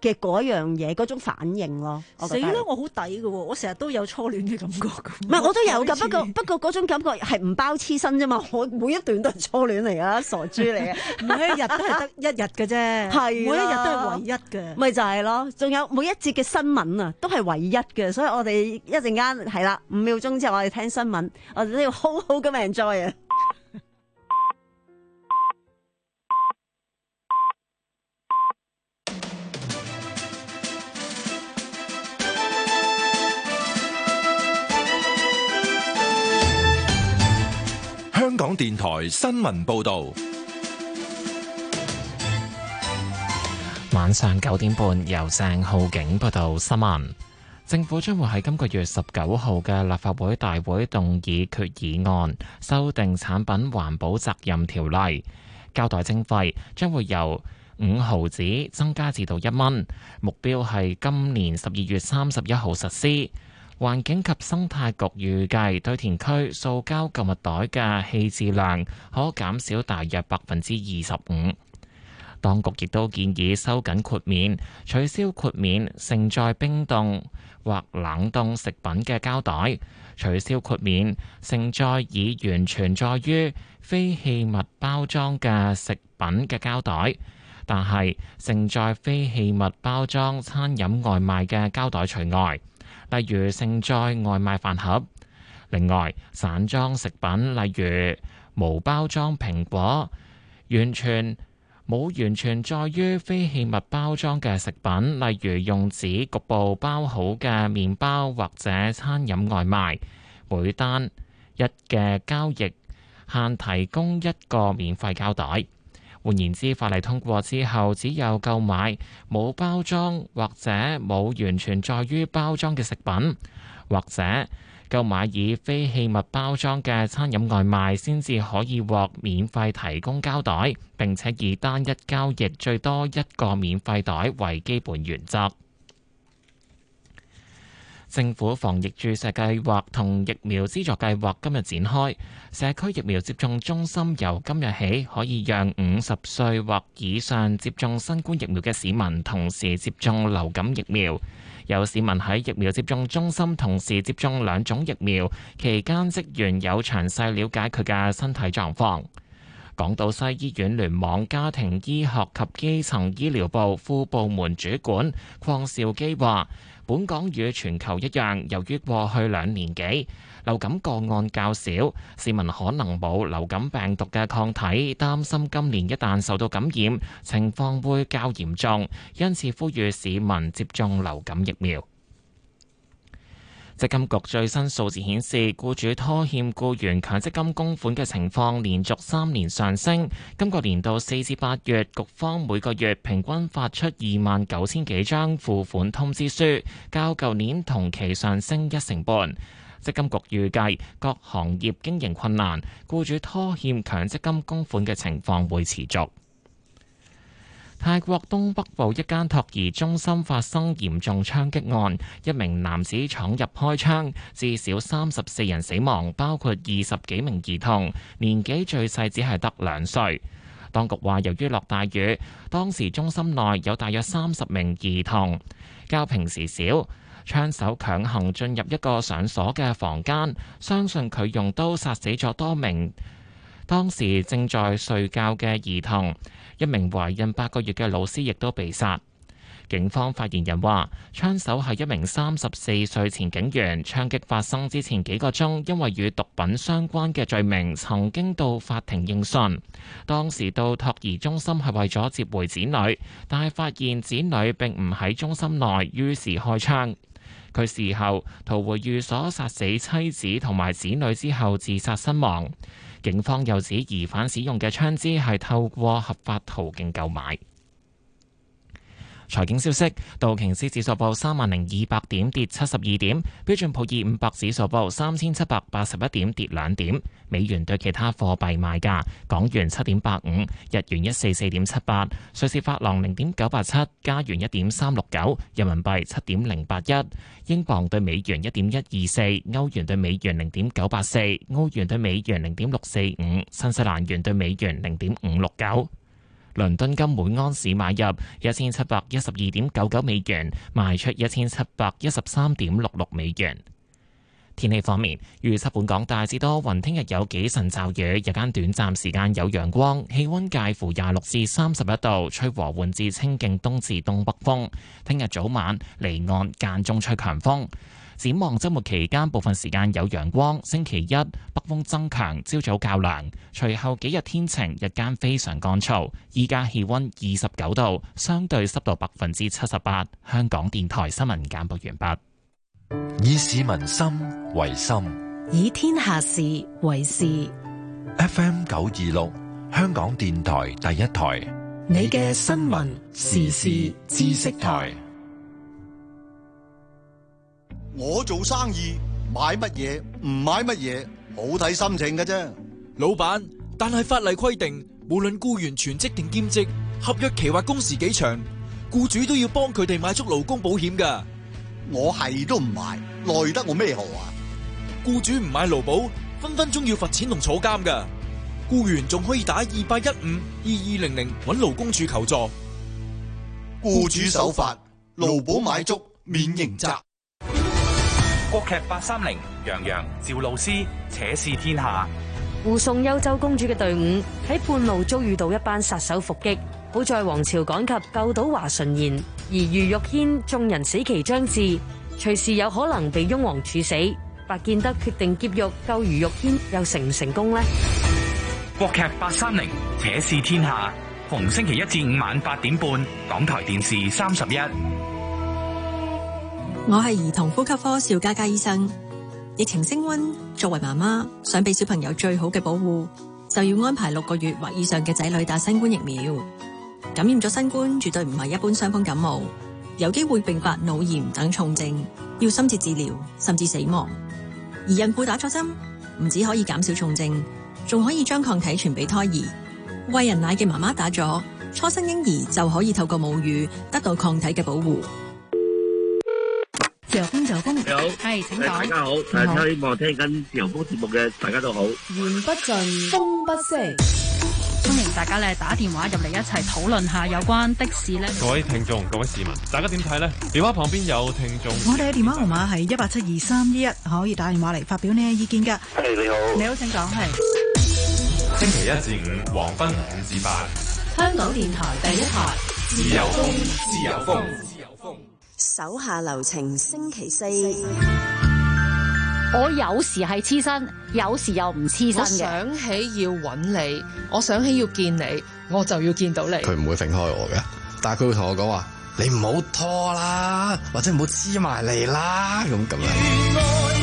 嘅嗰樣嘢嗰種反應咯。我覺得
死啦！我好抵嘅喎，我成日都有初戀嘅感覺㗎。
唔係我都有㗎，不過不過嗰種感覺係唔包黐身啫嘛。我每一段都係初戀嚟㗎，傻豬嚟嘅，
每一日都係得一日嘅啫，
係
每一日都係唯一嘅。
咪就係咯，仲有每一節嘅新聞啊，都係唯一嘅，所以我哋一陣間係啦，五秒鐘之後我哋聽新聞，我哋都要好好咁 enjoy 啊！
香港電台新聞報道。
晚上九點半，由鄭浩景報道新聞。政府將會喺今個月十九號嘅立法會大會動議決議案，修訂產品環保責任條例，膠袋徵費將會由五毫子增加至到一蚊，目標係今年十二月三十一號實施。環境及生態局預計堆填區塑膠購物袋嘅棄置量可減少大約百分之二十五。當局亦都建議收緊豁免，取消豁免盛載冰凍或冷凍食品嘅膠袋，取消豁免盛載已完全載於非器物包裝嘅食品嘅膠袋，但係盛載非器物包裝餐飲外賣嘅膠袋除外。例如盛載外賣飯盒，另外散裝食品例如無包裝蘋果，完全冇完全載於非器物包裝嘅食品，例如用紙局部包好嘅麵包或者餐飲外賣，每單一嘅交易限提供一個免費膠袋。換言之，法例通過之後，只有購買冇包裝或者冇完全載於包裝嘅食品，或者購買以非器物包裝嘅餐飲外賣，先至可以獲免費提供膠袋，並且以單一交易最多一個免費袋為基本原則。政府防疫注射計劃同疫苗資助計劃今日展開，社區疫苗接種中心由今日起可以讓五十歲或以上接種新冠疫苗嘅市民同時接種流感疫苗。有市民喺疫苗接種中心同時接種兩種疫苗期間，職員有詳細了解佢嘅身體狀況。港島西醫院聯網家庭醫學及基層醫療部副部門主管鄺兆基話，本港與全球一樣，由於過去兩年幾流感個案較少，市民可能冇流感病毒嘅抗體，擔心今年一旦受到感染，情況會較嚴重，因此呼籲市民接種流感疫苗。積金局最新數字顯示，僱主拖欠僱員強積金供款嘅情況連續三年上升。今個年度四至八月，局方每個月平均發出二萬九千幾張付款通知書，較舊年同期上升一成半。積金局預計各行業經營困難，僱主拖欠強積金供款嘅情況會持續。泰國東北部一間托兒中心發生嚴重槍擊案，一名男子闖入開槍，至少三十四人死亡，包括二十幾名兒童，年紀最細只係得兩歲。當局話，由於落大雨，當時中心內有大約三十名兒童，較平時少。槍手強行進入一個上鎖嘅房間，相信佢用刀殺死咗多名當時正在睡覺嘅兒童。一名懷孕八個月嘅老師亦都被殺。警方發言人話，槍手係一名三十四歲前警員，槍擊發生之前幾個鐘，因為與毒品相關嘅罪名，曾經到法庭應訊。當時到托兒中心係為咗接回子女，但係發現子女並唔喺中心內，於是開槍。佢事後逃回寓所，殺死妻子同埋子女之後自殺身亡。警方又指疑犯使用嘅槍支係透過合法途徑購買。財經消息，道瓊斯指數報三萬零二百點，跌七十二點；標準普爾五百指數報三千七百八十一點，跌兩點。美元對其他貨幣賣價：港元七點八五，日元一四四點七八，瑞士法郎零點九八七，加元一點三六九，人民幣七點零八一，英鎊對美元一點一二四，歐元對美元零點九八四，澳元對美元零點六四五，新西蘭元對美元零點五六九。 倫敦金每安士買入一千七百一十二點九九美元，賣出一千七百一十三點六六美元。天氣方面，預測本港大致多雲，聽日有幾陣驟雨，日間短暫時間有陽光，氣溫介乎廿六至三十一度，吹和緩至清勁東至東北風。聽日早晚離岸間中吹強風。展望週末期間，部分時間有陽光。星期一北風增強，朝早較涼。隨後幾日天晴，日間非常乾燥。依家氣溫二十九度，相對濕度百分之七十八。香港電台新聞簡報完畢。
以市民心為心，
以天下事為事。
F M 九二六，香港電台第一台，
你嘅新聞時事知識台。
我做生意買乜嘢唔買乜嘢，好睇心情嘅啫。
老闆，但係法例規定，無論僱員全職定兼職，合約期或工時幾長，僱主都要幫佢哋買足勞工保險㗎。
我係都唔買，奈得我咩何啊？
僱主唔買勞保，分分鐘要罰錢同坐監㗎。僱員仲可以打二八一五二二零零揾勞工處求助。
僱主守法，勞保買足免刑責。
國劇八三零，楊洋、趙露思，且試天下。
護送幽州公主嘅隊伍喺半路遭遇到一班殺手伏擊，好在王朝趕及救到華純賢，而余玉軒眾人死期將至，隨時有可能被雍王處死。白建德決定劫獄救余玉軒，又成唔成功呢？
國劇八三零，且試天下，逢星期一至五晚八點半，港台電視三十一。
我係兒童呼吸科邵嘉嘉醫生。疫情升溫，作為媽媽想俾小朋友最好嘅保護，就要安排六個月或以上嘅仔女打新冠疫苗。感染咗新冠絕對唔係一般傷風感冒，有機會併發腦炎等重症，要深切治療甚至死亡。而孕婦打咗針，唔止可以減少重症，仲可以將抗體傳俾胎兒。餵人奶嘅媽媽打咗，初生嬰兒就可以透過母乳得到抗體嘅保護。
自由風，自由風，
你好，
係請講。
大家好，誒，希望聽緊自由風節目嘅大家都好。
言不盡，風不息。歡迎大家咧打電話入嚟一齊討論下有關的士咧。
各位聽眾、各位市民，大家點睇呢？電話旁邊有聽眾。
我哋嘅電話號碼係一八七二三一一，可以打電話嚟發表你嘅意見㗎。
係你好，
你好，請講。係
星期一至五黃昏五至八，
香港電台第一台，
自由風，自由風，自由風。
手下留情，星期四。
我有時係黐身，有時又唔黐身嘅。
我想起要揾你，我想起要見你，我就要見到你。
佢唔會揈開我嘅，但係佢會同我講話：你唔好拖啦，或者唔好黐埋嚟啦，咁咁樣。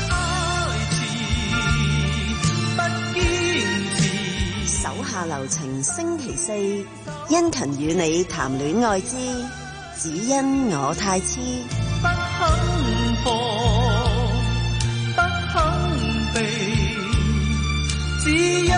手下留情，星期四，殷勤與你談戀愛之，只因我太痴。
不肯放，不肯避，只因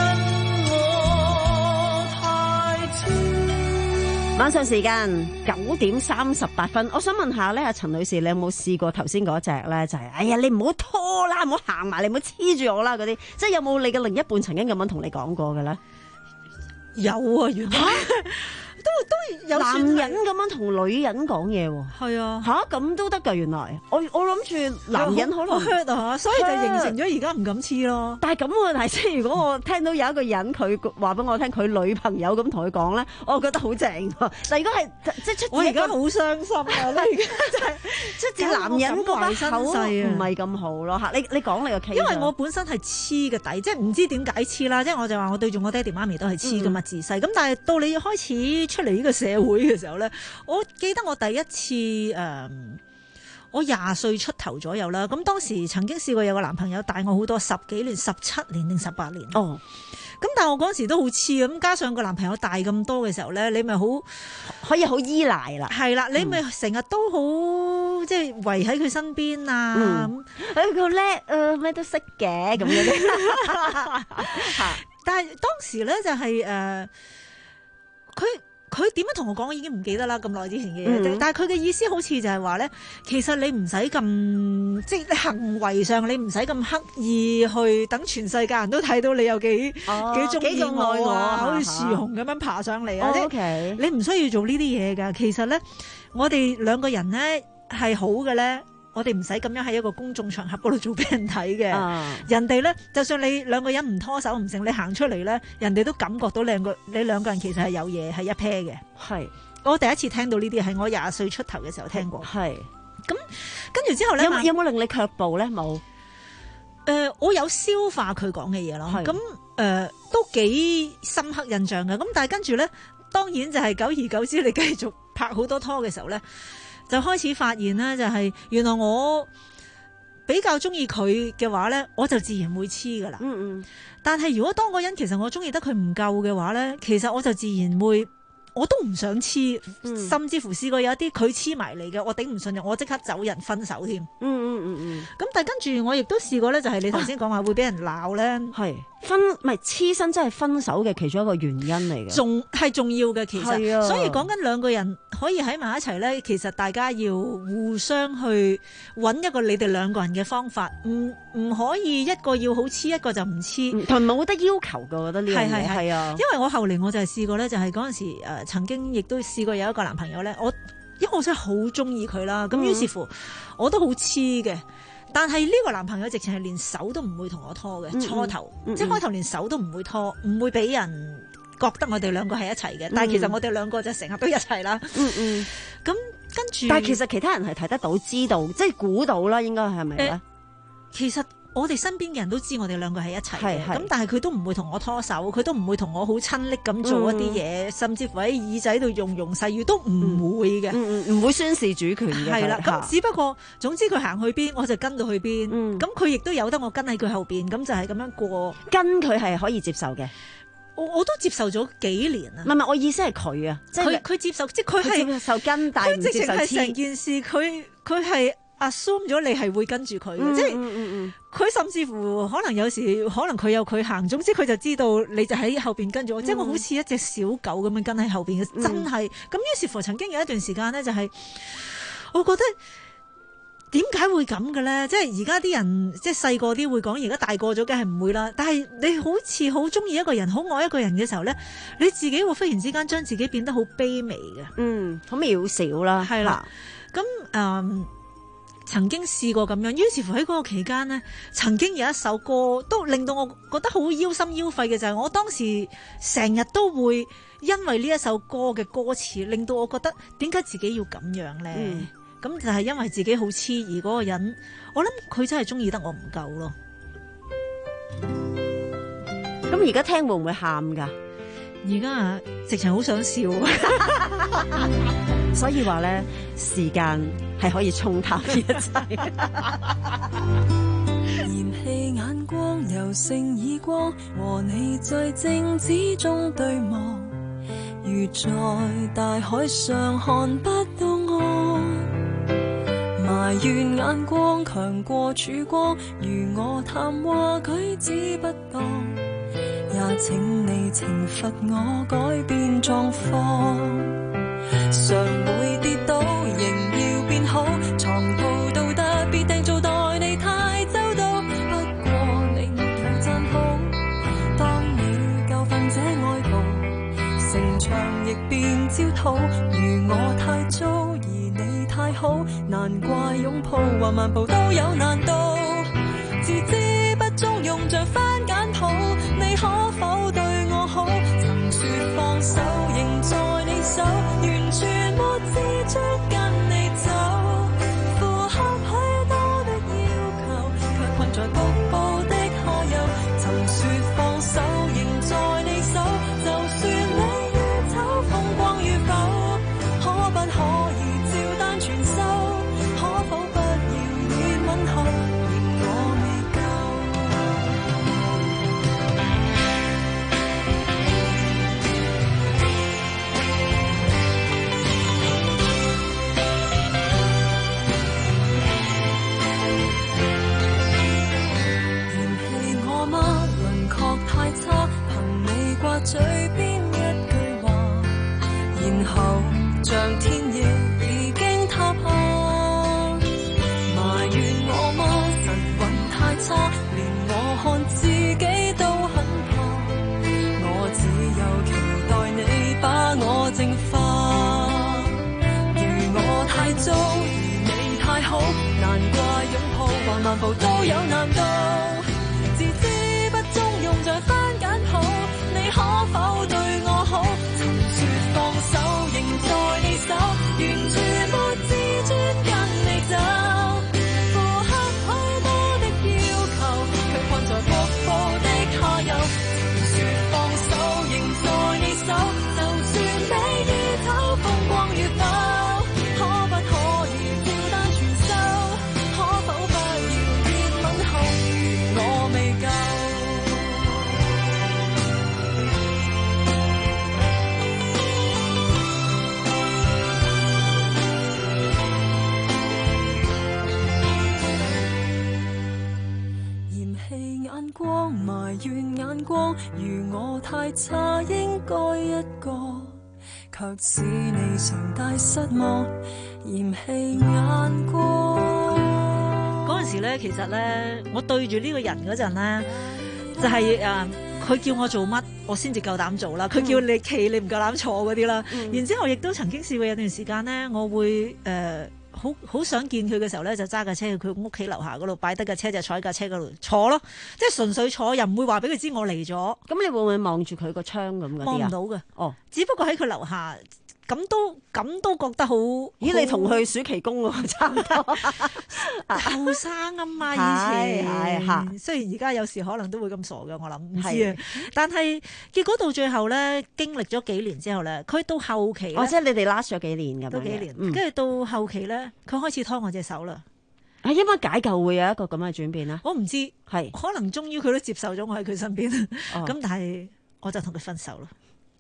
我太痴。
晚上時間九點三十八分，我想問下咧，阿陳女士，你有冇試過頭先嗰隻咧？就係、是、哎呀，你唔好拖啦，唔好行埋，你唔好黐住我啦，嗰啲，即係有冇你嘅另一半曾經咁樣同你講過嘅咧？
有啊，原來都都有
男人咁樣同女人講嘢喎。
係啊，
吓咁都得噶，原來我我諗住男人可能
hurt 啊，所以就形成咗而家唔敢黐咯。
但係咁喎，但係即係如果我聽到有一個人佢話俾我聽，佢女朋友咁同佢講咧，我覺得好正。但係如果係即係出，
我而家好傷心啊！你而家真係
出自男人個把口唔係咁好咯嚇。你你講你個 case，
因為我本身係黐嘅底，即係唔知點解黐啦。即係我就話我對住我爹哋媽咪都係黐噶嘛，自細。咁但係到你開始出嚟呢個社會嘅時候咧，我記得我第一次誒、嗯，我廿歲出頭左右啦。咁當時曾經試過有個男朋友大我好多，十幾年、十七年定十八年。哦，咁但係我嗰陣時都好黐咁，加上個男朋友大咁多嘅時候咧，你咪好可以好依賴啦。係啦，你咪成日都好即係圍喺佢身邊啊。誒佢好叻啊，咩都識嘅咁樣。但係當時咧就係、是、誒，佢、呃。 佢點樣同我講，我已經唔記得啦，咁耐之前嘅嘢。
嗯
但係佢嘅意思好似就係話咧，其實你唔使咁，即係你行為上你唔使咁刻意去等全世界人都睇到你有幾、
哦、
幾中意
幾咁愛我
啊，好似
嚇
樹熊咁樣爬上嚟啊！
哦
即係
OK
你唔需要做呢啲嘢㗎。其實咧，我哋兩個人咧係好嘅咧。我哋唔使咁樣喺一個公眾場合嗰度做俾人睇嘅。
啊
人哋咧，就算你兩個人唔拖手唔成，你行出嚟咧，人哋都感覺到兩個你兩個人其實係有嘢係一 pair 嘅。
係，
我第一次聽到呢啲係我廿歲出頭嘅時候聽過。
係，
咁跟住之後咧，
有有冇令你卻步咧？冇。
誒、呃，我有消化佢講嘅嘢咯。
係
咁誒、呃，都幾深刻印象嘅。咁但係跟住咧，當然就係久而久之，你繼續拍好多拖嘅時候咧。就開始發現咧，就係原來我比較中意佢嘅話咧，我就自然會黐噶啦。
嗯嗯。
但係如果當個人其實我中意得佢唔夠嘅話咧，其實我就自然會，我都唔想黐，
嗯
甚至乎試過有一啲佢黐埋嚟嘅，我頂唔順就我即刻走人分手添。
嗯嗯嗯嗯。
咁但係跟住我亦都試過咧，就係你頭先講話會俾人鬧咧，
係、啊、分唔係黐身，真係分手嘅其中一個原因嚟嘅，
仲係重要嘅其實。
係啊，
所以講緊兩個人可以喺埋一齊咧，其實大家要互相去揾一個你哋兩個人嘅方法，唔唔可以一個要好黐，一個就唔黐，
同埋冇得要求嘅。我覺得呢樣嘢係啊，
因為我後嚟我就係試過咧，就係嗰陣時誒、呃、曾經亦都試過有一個男朋友咧，我因為我真係好中意佢啦，咁、嗯、於是乎我都好黐嘅。但係呢個男朋友直情係連手都唔會同我拖嘅、嗯，初頭、嗯、即係開頭連手都唔會拖，唔、嗯、會俾人覺得我哋兩個係一齊嘅、嗯。但係其實我哋兩個就成日都一齊啦。嗯嗯。咁跟住，
但係其實其他人係睇得到、知道，即係估到啦，應該係咪咧？
其實我哋身邊嘅人都知我哋兩個係一齊嘅，
係
咁但係佢都唔會同我拖手，佢都唔會同我好親昵咁做一啲嘢、嗯，甚至乎喺耳仔度用用細語都唔會嘅，唔、
嗯嗯、會宣示主權嘅。
係啦，咁只不過總之佢行去邊，我就跟到去邊。咁佢亦都有得我跟喺佢後邊，咁就係咁樣過。
跟佢係可以接受嘅，
我我都接受咗幾年啊。
唔係唔係，我意思係佢啊，即係
佢佢接受，即係佢係
接受跟，但係唔接受黐。
係成件事，佢佢係 assume 咗你係會跟住佢嘅，
嗯、
即係佢、
嗯嗯、
甚至乎可能有時可能佢有佢行，總之佢就知道你就喺後邊跟住我，嗯、即係我好似一隻小狗咁樣跟喺後邊嘅、嗯，真係。咁於是乎曾經有一段時間咧，就係我覺得點解會咁嘅咧？即係而家啲人即係細個啲會講，而家大個咗梗係唔會啦。但係你好似好中意一個人，好愛一個人嘅時候咧，你自己會忽然之間將自己變得好卑微嘅，
嗯，好渺小啦，
係啦。咁誒、嗯，曾經試過咁樣，於是乎喺嗰個期間呢，曾經有一首歌都令到我覺得好腰心腰肺嘅，就係、是、我當時成日都會因為呢一首歌嘅歌詞，令到我覺得點解自己要咁樣呢？咁、嗯、就係因為自己好黐，而嗰個人，我諗佢真係中意得我唔夠咯。
咁而家聽會唔會喊噶？
而家啊，直情好想笑。
所以話咧，時間係可以沖淡呢一切。
燃氣眼光由盛耳光，和你在靜止中對望，如在大海上看不到岸。埋怨眼光強過曙光，如我談話舉止不當，也請你懲罰我改變狀況。常會跌倒，仍要變好，床鋪道德必定做待你太周到。不過你沒有讚好，當你教訓這愛徒，城牆亦變焦土。如我太糟，而你太好，難怪擁抱或漫步都有難度。自知不中用着番梘泡，你可否對我好？曾說放手，仍在你手，完全沒自覺跟你走，符合許多的要求，卻困在瀑布的下游。曾說放手，仍在你手，就算你與醜風光與否，可不可以照單全收？可否不要以問候？太差，憑你掛嘴邊一句話，嫌然後像天亦已經塌下，埋怨我嗎？神運太差，連我看自己都很怕。我只有期待你把我淨化。如我太糟，而你太好，難怪擁抱還漫步都有難度。自知不中用在番梘好，你可否對我好？曾說放手，仍在你手，完全沒自尊跟你走。符合許多的要求，卻困在瀑布的下游。曾說放手，仍在你手，就算你於走風光與否，可不可以照單全收？可否不要熱吻後，如我未夠？嫌棄眼光，埋怨眼光，如我太差，應該一個，卻使你常大失望。嫌棄眼光。
嗰陣時咧，其實咧，我對住呢個人嗰陣咧，就係誒，佢叫我做乜，我先至夠膽做啦。佢叫你企，你唔夠膽坐嗰啲啦。然之後亦都曾經試過有段時間咧，我會誒好好想見佢嘅時候咧，就揸架車去佢屋企樓下嗰度擺低架車，就坐喺架車嗰度坐咯，即係純粹坐，又唔會話俾佢知我嚟咗。
咁你會唔會望住佢個窗咁嗰啲啊？望唔到嘅。哦，只不過喺佢樓下。咁都咁都覺得好，咦？你同佢暑期工喎，差唔多。後生啊嘛，以前係雖然而家有時可能都會咁傻嘅，我諗唔知啊。但係結果到最後咧，經歷咗幾年之後咧，佢到後期咧，哦，即係你哋 last 咗幾年咁樣，都幾年。跟住、嗯、到後期咧，佢開始拖我隻手啦。啊，應該解救會有一個咁嘅轉變咧？我唔知，係可能終於佢都接受咗我喺佢身邊。咁、哦、但係我就同佢分手啦。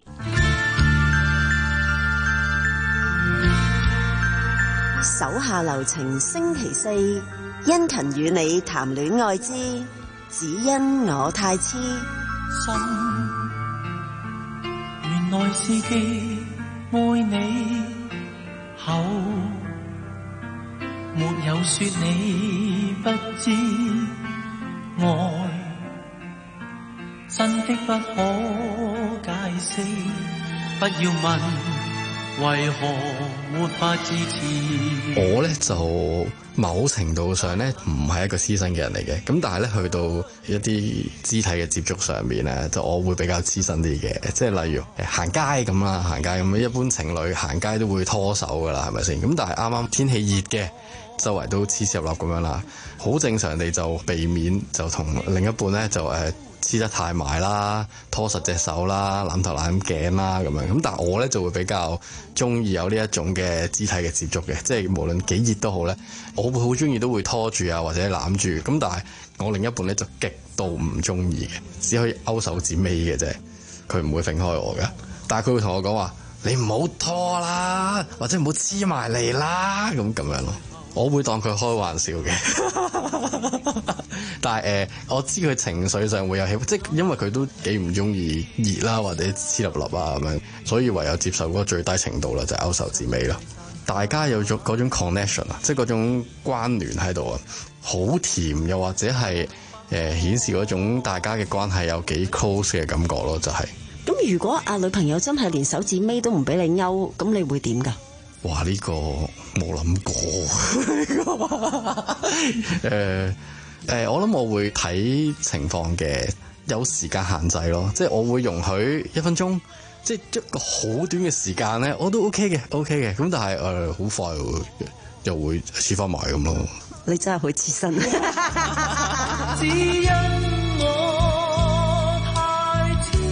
手下留情，星期四，殷勤與你談戀愛之，只因我太痴。
心原來是既愛你後，沒有說你不知愛，真的不可解釋，不要問為何沒法支持。
我咧就某程度上咧唔係一個黐身嘅人嚟嘅，咁但係咧去到一啲肢體嘅接觸上面咧，就我會比較黐身啲嘅，即係例如誒行街咁啦，行街咁一般情侶行街都會拖手噶啦，係咪先？咁但係啱啱天氣熱嘅，周圍都黐黐入入咁樣啦，好正常地就避免就同另一半咧就誒黐得太埋啦，拖實隻手啦，攬頭攬頸啦咁樣。咁但係我咧就會比較中意有呢一種嘅肢體嘅接觸嘅，即係無論幾熱都好咧，我會好中意都會拖住啊或者攬住。咁但係我另一半咧就極度唔中意嘅，只可以勾手指尾嘅啫，佢唔會揈開我嘅。但係佢會同我講話：你唔好拖啦，或者唔好黐埋嚟啦，咁咁樣咯。我會當佢開玩笑嘅，但係誒、呃，我知佢情緒上會有起，即係因為佢都幾唔中意熱啦，或者黐立立啊咁樣，所以唯有接受嗰個最低程度啦，就係勾手指尾咯。大家有咗嗰種 connection 啊，即係嗰種關聯喺度啊，好甜又或者係誒顯示嗰種大家嘅關係有幾 close 嘅感覺咯，就係、是。
咁如果啊女朋友真係連手指尾都唔俾你勾，咁你會點㗎？
哇！呢、這個冇諗過，誒誒、呃呃，我諗我會睇情況嘅，有時間限制咯，即係我會容許一分鐘，即係一個好短嘅時間咧，我都 OK 嘅 ，OK 嘅。咁但係誒好快會又會黐翻埋咁咯。
你真係好黐身。
只因我太痴。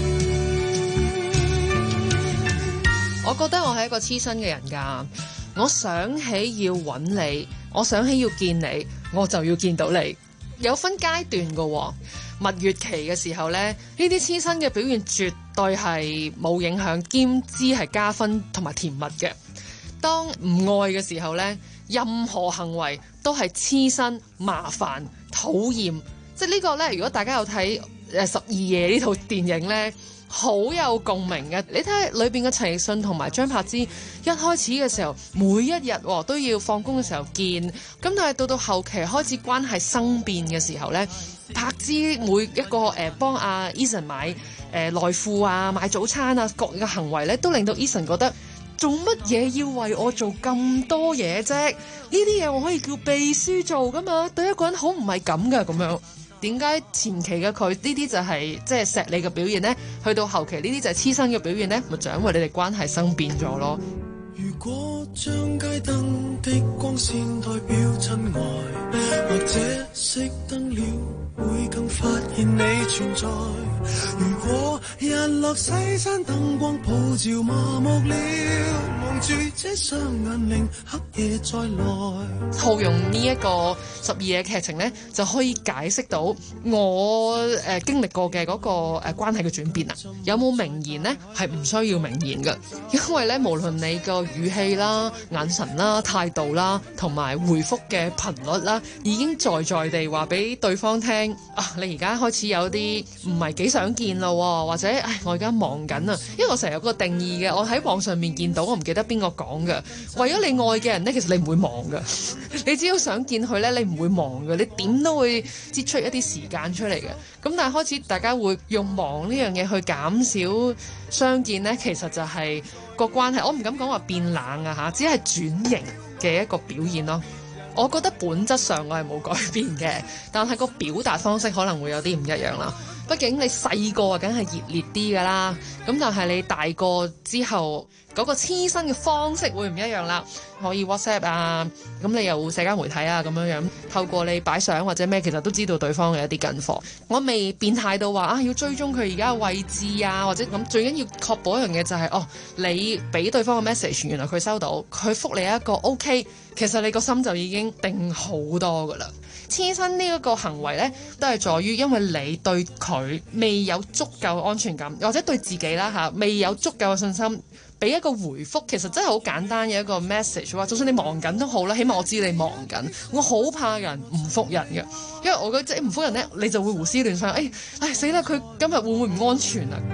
我覺得我係一個黐身嘅人㗎，我想起要揾你，我想起要見你，我就要見到你。有分階段㗎喎，蜜月期嘅時候呢，呢啲黐身嘅表現絕對係冇影響，兼之係加分同埋甜蜜嘅。當唔愛嘅時候呢，任何行為都係黐身、麻煩、討厭。即係呢個呢，如果大家有睇誒十二夜呢套電影呢。 好有共鳴嘅。你睇下裏邊嘅陳奕迅同埋張柏芝，一開始嘅時候每一日都要放工嘅時候見，咁但係到到後期開始關係生變嘅時候呢，柏芝每一個誒幫阿 Eason 買誒、呃、內褲啊、買早餐啊，各樣嘅行為呢，都令到 Eason 覺得做乜嘢要為我做咁多嘢啫？呢啲嘢我可以叫秘書做噶嘛？對一個人好唔係咁噶咁樣。點解前期嘅佢呢啲就係即係錫你嘅表現呢？去到後期呢啲就係黐身嘅表現呢？咪就因為你哋關係生變咗咯。
如果將街燈的光線代表親愛，或者熄燈了會更發現你存在。如果日落西山燈光普照麻木了，望住這雙眼令黑夜再來。
套用呢一個十二夜劇情呢，就可以解釋到我誒、呃、經歷過嘅嗰、那個誒、呃、關係嘅轉變啊。有冇名言呢？係唔需要名言嘅，因為咧無論你個語氣啦、眼神啦、態度啦，同埋回覆嘅頻率啦，已經在在地話俾對方聽啊！你而家開始有啲唔係幾想見咯，或者唉，我而家忙緊啊。因為我成日有個定義嘅，我喺網上面見到，我唔記得邊個講嘅。為咗你愛嘅人呢，其實你唔會忙嘅。你只要想見佢呢，你唔會忙嘅。你點都會擠出一啲時間出嚟嘅。咁但係開始大家會用忙呢樣嘢去減少相見呢，其實就係個關係。我唔敢講話變冷啊嚇，只係轉型嘅一個表現咯。我覺得本質上我係冇改變嘅，但係個表達方式可能會有啲唔一樣啦。畢竟你細個啊，梗係熱烈啲噶啦。咁但係你大個之後，嗰個黐身嘅方式會唔一樣啦。可以 WhatsApp 啊，咁你又社交媒體啊咁樣樣，透過你擺相或者咩，其實都知道對方嘅一啲近況。我未變態到話啊，要追蹤佢而家嘅位置啊，或者咁。最緊要確保一樣嘢就係、是，哦，你俾對方嘅 message， 原來佢收到，佢覆你一個 OK， 其實你個心就已經定好多噶啦。黐身呢一個行為呢，都係在於因為你對佢未有足夠安全感，或者對自己啦嚇未有足夠嘅信心，俾一個回覆，其實真係好簡單嘅一個 message。話就算你忙緊都好啦，起碼我知你忙緊。我好怕人唔覆人嘅，因為我覺得唔覆人呢，你就會胡思亂想。誒，唉死啦！佢今日會唔會唔安全啊？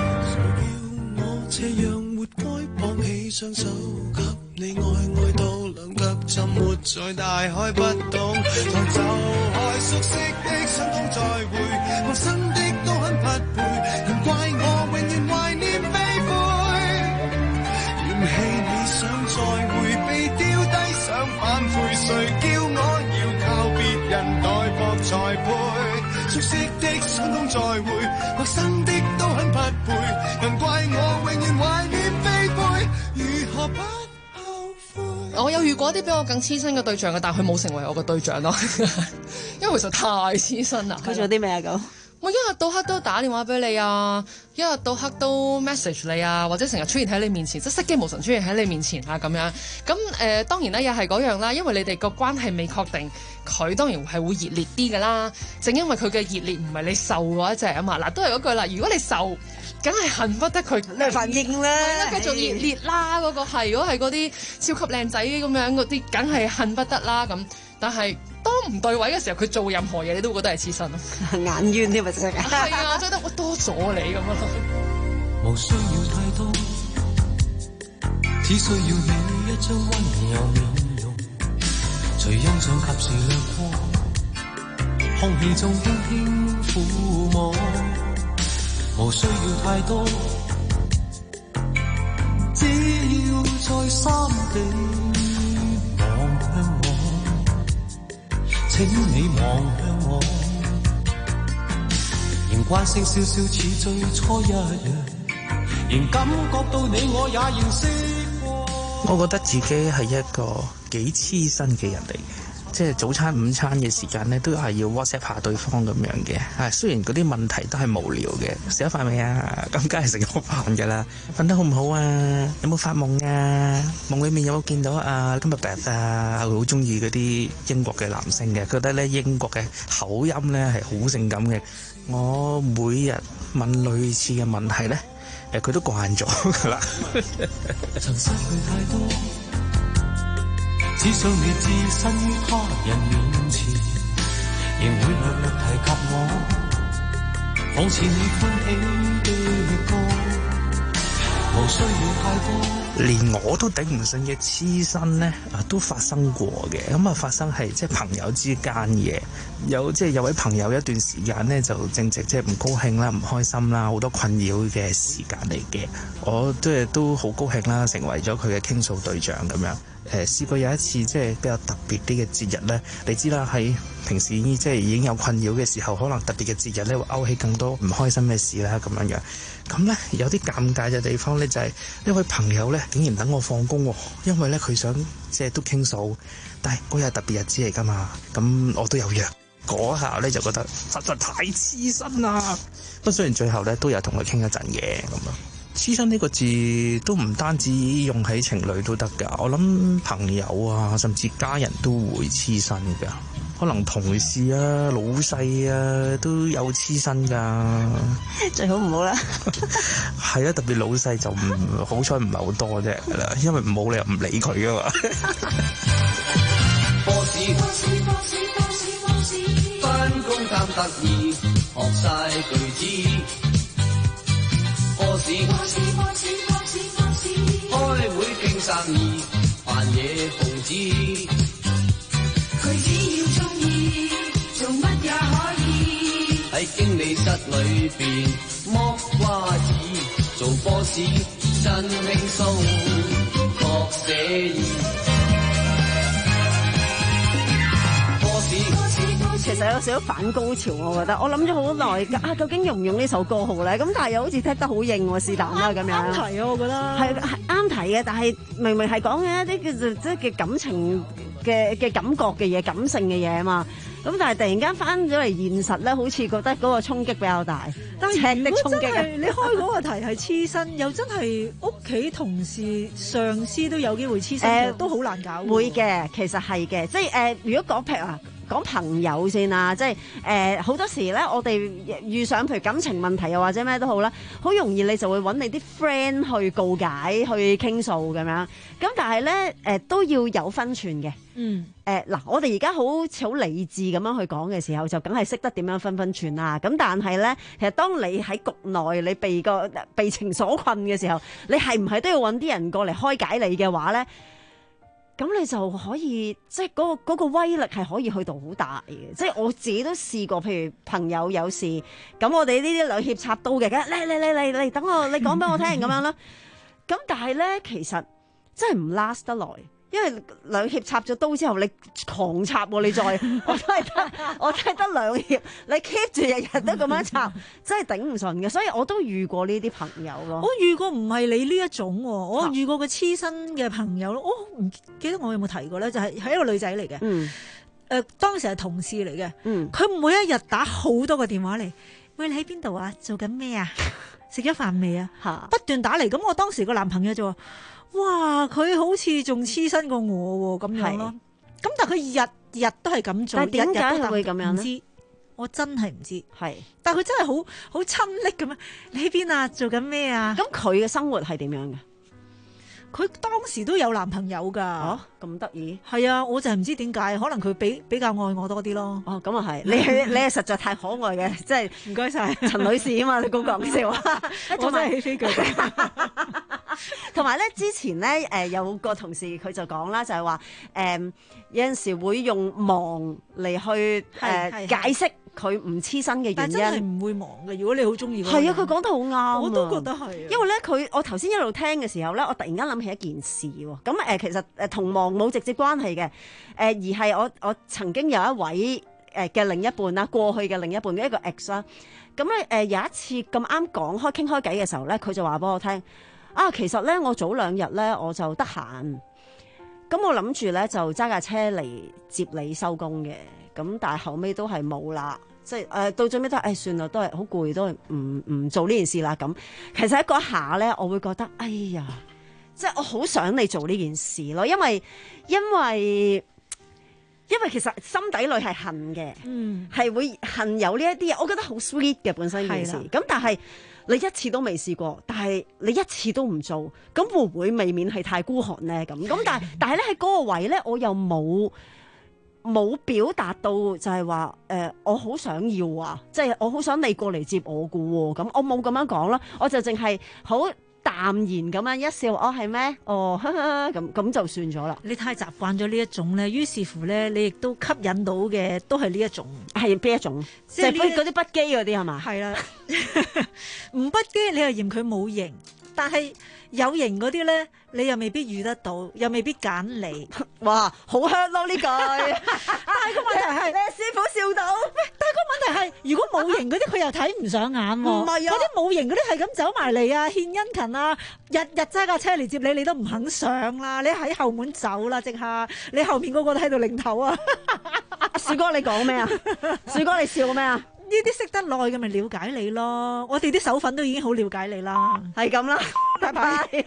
這樣活該綁起雙手給你愛愛到兩腳浸沒在大海不懂，才走開熟悉的想通再會，陌生的都很匹配，難怪我永遠懷念飛灰，嫌棄你想再會被丟低想反悔，誰叫我要靠別人代薄才配，熟悉的想通再會，陌生的都很匹配，難怪我永遠懷念飛灰，如何不後悔。
我有遇過一啲比我更黐身嘅對象嘅，但係佢冇成為我嘅對象咯，因為其實太黐身啦。
佢做啲咩啊？咁
我一日到黑都打電話俾你啊，一日到黑都 message 你啊，或者成日出現喺你面前，即係失驚無神出現喺你面前啊咁樣。咁誒、呃、當然啦，又係嗰樣啦，因為你哋個關係未確定，佢當然係會熱烈啲㗎啦。正因為佢嘅熱烈唔係你受嗰一隻啊嘛。嗱，都係嗰句啦，如果你受，梗係恨不得佢
你反應啦，
係啦，繼續熱烈啦嗰、嗰個係。如果係嗰啲超級靚仔咁樣嗰啲，梗係恨不得啦咁。但係當唔對位嘅時候，佢做任何嘢你都會覺得係黐身咯，
眼冤添咪真係。
係啊，我覺得我多咗你咁樣咯。
無需要太多，只需要你一張溫柔面容，隨欣賞及時掠過，空氣中輕輕撫摸。無需要太多，只要再三地望向我，請你望向我，仍慣性笑笑似最初一樣，仍感覺到你我也認識過。
我覺得自己係一個幾黐身嘅人嚟嘅。即係早餐午餐嘅時間咧，都係要 WhatsApp 下對方咁樣嘅。係雖然嗰啲問題都係無聊嘅，食咗飯未啊？咁梗係食咗飯㗎啦。瞓得好唔好啊？有冇發夢啊？夢裏面有冇見到啊？今日 Beth 啊，好中意嗰啲英國嘅男性嘅，覺得咧英國嘅口音咧係好性感嘅。我每日問類似嘅問題咧，誒佢都慣咗㗎啦。
曾失去太多，只想你置身於他人面前，仍會略略提及我， 仿似你歡喜的歌，無需要太多。
連我都頂唔順嘅黐身呢，啊都發生過嘅。咁啊發生係即係朋友之間嘅，有即係有位朋友一段時間呢，就正值即係唔高興啦、唔開心啦、好多困擾嘅時間嚟嘅。我都係都好高興啦，成為咗佢嘅傾訴對象咁樣。誒試過有一次即係比較特別啲嘅節日呢，你知啦，喺平時即係已經有困擾嘅時候，可能特別嘅節日呢會勾起更多唔開心嘅事啦咁樣樣。咁呢，有啲尷尬嘅地方呢，就係呢位朋友呢竟然等我放工喎，因為呢，佢想即係都傾訴，但係嗰日特別日子嚟㗎嘛，咁我都有約。嗰下呢，就覺得實在太黐身啦。不過雖然最後呢，都有同佢傾一陣嘅咁樣。黐身呢個字都唔單止用喺情侶都得㗎，我諗朋友啊，甚至家人都會黐身㗎。可能同事啊、老細啊都有黐身㗎。
最好唔好啦。
係啊，特別老細就唔好彩唔係好多啫，因為冇理由唔理佢㗎嘛。
返工貪得意，學晒句子。波士波士波士波士波士，開會傾生意，扮嘢奉旨。佢只要鍾意，做乜也可以。喺經理室裏邊剝瓜子，做波士真輕鬆，學寫意。
其實有少少反高潮，我覺得我諗咗好耐啊，究竟用唔用呢首歌好咧？咁但係又好似聽得好應喎，是但啦咁樣。
啱題啊，我覺得
係係啱題嘅，但係明明係講嘅一啲叫做即係嘅感情嘅嘅感覺嘅嘢、感性嘅嘢啊嘛。咁但係突然間翻咗嚟現實咧，好似覺得嗰個衝擊比較大。
但係如果真
係
係你開嗰個題係黐身，又真係屋企同事、上司都有機會黐身嘅，都好難搞。
會嘅，其實係嘅，即係誒，如果講譬如啊。講朋友先啦，即係誒好多時咧，我哋遇上譬如感情問題又或者咩都好啦，好容易你就會揾你啲 friend 去告解、去傾訴咁樣。咁但係咧誒都要有分寸嘅。
嗯。
誒嗱、呃，我哋而家好似好理智咁樣去講嘅時候，就梗係識得點樣分分寸啦。咁但係咧，其實當你喺局內你被個被情所困嘅時候，你係唔係都要揾啲人過嚟開解你嘅話咧？咁你就可以即係嗰個嗰個威力係可以去到好大嘅，即係我自己都試過，譬如朋友有事，咁我哋呢啲兩肋插刀嘅，嚟嚟嚟嚟嚟，等我你講俾我聽咁樣啦。咁但係咧，其實真係唔 last 得耐。因為兩肋插咗刀之後，你狂插喎，你再我都係得，我真係得兩肋，你 keep 住日日都咁樣插，真係頂唔順嘅。所以我都遇過呢啲朋友咯。
我遇過唔係你呢一種，我遇過嘅黐身嘅朋友咯。我唔記得我有冇提過咧，就係、是、係一個女仔嚟嘅。嗯。誒、呃，當時係同事嚟嘅。嗯。佢每一日打好多個電話嚟，喂，你喺邊度啊？做緊咩啊？食咗飯未啊？嚇！不斷打嚟，咁我當時個男朋友就話。哇！佢好似仲黐身過我喎，咁樣咯。咁但係佢日日都係咁做，
但係點解佢會咁樣咧？
唔知，我真係唔知。
係，但
係佢真係好好親昵咁樣。你喺邊啊？做緊咩啊？
咁佢嘅生活係點樣嘅？
佢當時都有男朋友㗎。
哦，咁得意。
係啊，我就係唔知點解，可能佢比比較愛我多啲咯。
哦，咁啊係。你係你係實在太可愛嘅，即係唔該晒陳女士啊嘛，你咁講笑啊。
我真係起飛腳。
同埋咧，之前咧，誒、呃、有個同事佢就講啦，就係話誒有陣時會用忙嚟去誒、呃、解釋佢唔黐身嘅原因。
但真係唔會忙嘅，如果你好中意。
係啊，佢講得好啱。
我都覺得係。
因為咧，佢我頭先一路聽嘅時候咧，我突然間諗起一件事喎。咁誒、呃，其實誒同忙冇直接關係嘅，誒、呃、而係我我曾經有一位誒嘅另一半啦，過去嘅另一半嘅一個 ex 啦。咁咧誒有一次咁啱講開傾開偈嘅時候咧，佢就話俾我聽。啊，其實咧，我早兩日咧我就得閒，咁我諗住咧就揸架車嚟接你收工嘅，咁但係後尾都係冇啦，即係誒、呃、到最尾都係誒、哎、算啦，都係好攰，都係唔唔做呢件事啦咁。其實喺嗰下咧，我會覺得哎呀，即係我好想你做呢件事咯，因為因為因為其實心底裏係恨嘅，嗯，係會恨有呢一啲嘢，我覺得好 sweet 嘅本身件事，咁但係。你一次都未試過，但係你一次都唔做，咁會唔會未免係太孤寒咧？咁咁但係但係咧喺嗰個位咧，我又冇冇表達到就係話誒，我好想要啊，即係我好想你過嚟接我噶喎。咁我冇咁樣講啦，我就淨係好淡然咁樣一笑，哦係咩？哦咁咁就算咗啦。
你太習慣咗呢一種咧，於是乎咧，你亦都吸引到嘅都係呢一種，
係邊一種？即係嗰啲不羈嗰啲係嘛？
係啦，唔不羈你又嫌佢冇型，但係有型嗰啲咧，你又未必遇得到，又未必揀你。
哇，好 hurt 咯呢句！
但係個問題係，
你師傅笑到。
但係個問題係，如果冇型嗰啲，佢又睇唔上眼喎。
唔係啊，
嗰啲冇型嗰啲係咁走埋嚟啊，獻殷勤啊，日日揸架車嚟接你，你都唔肯上啦。你喺後門走啦，即刻！你後面個個都喺度擰頭啊！
樹哥你講咩啊？樹哥你笑咩啊？
呢啲識得耐嘅咪了解你咯。我哋啲手粉都已經好了解你啦。
係咁啦，拜拜。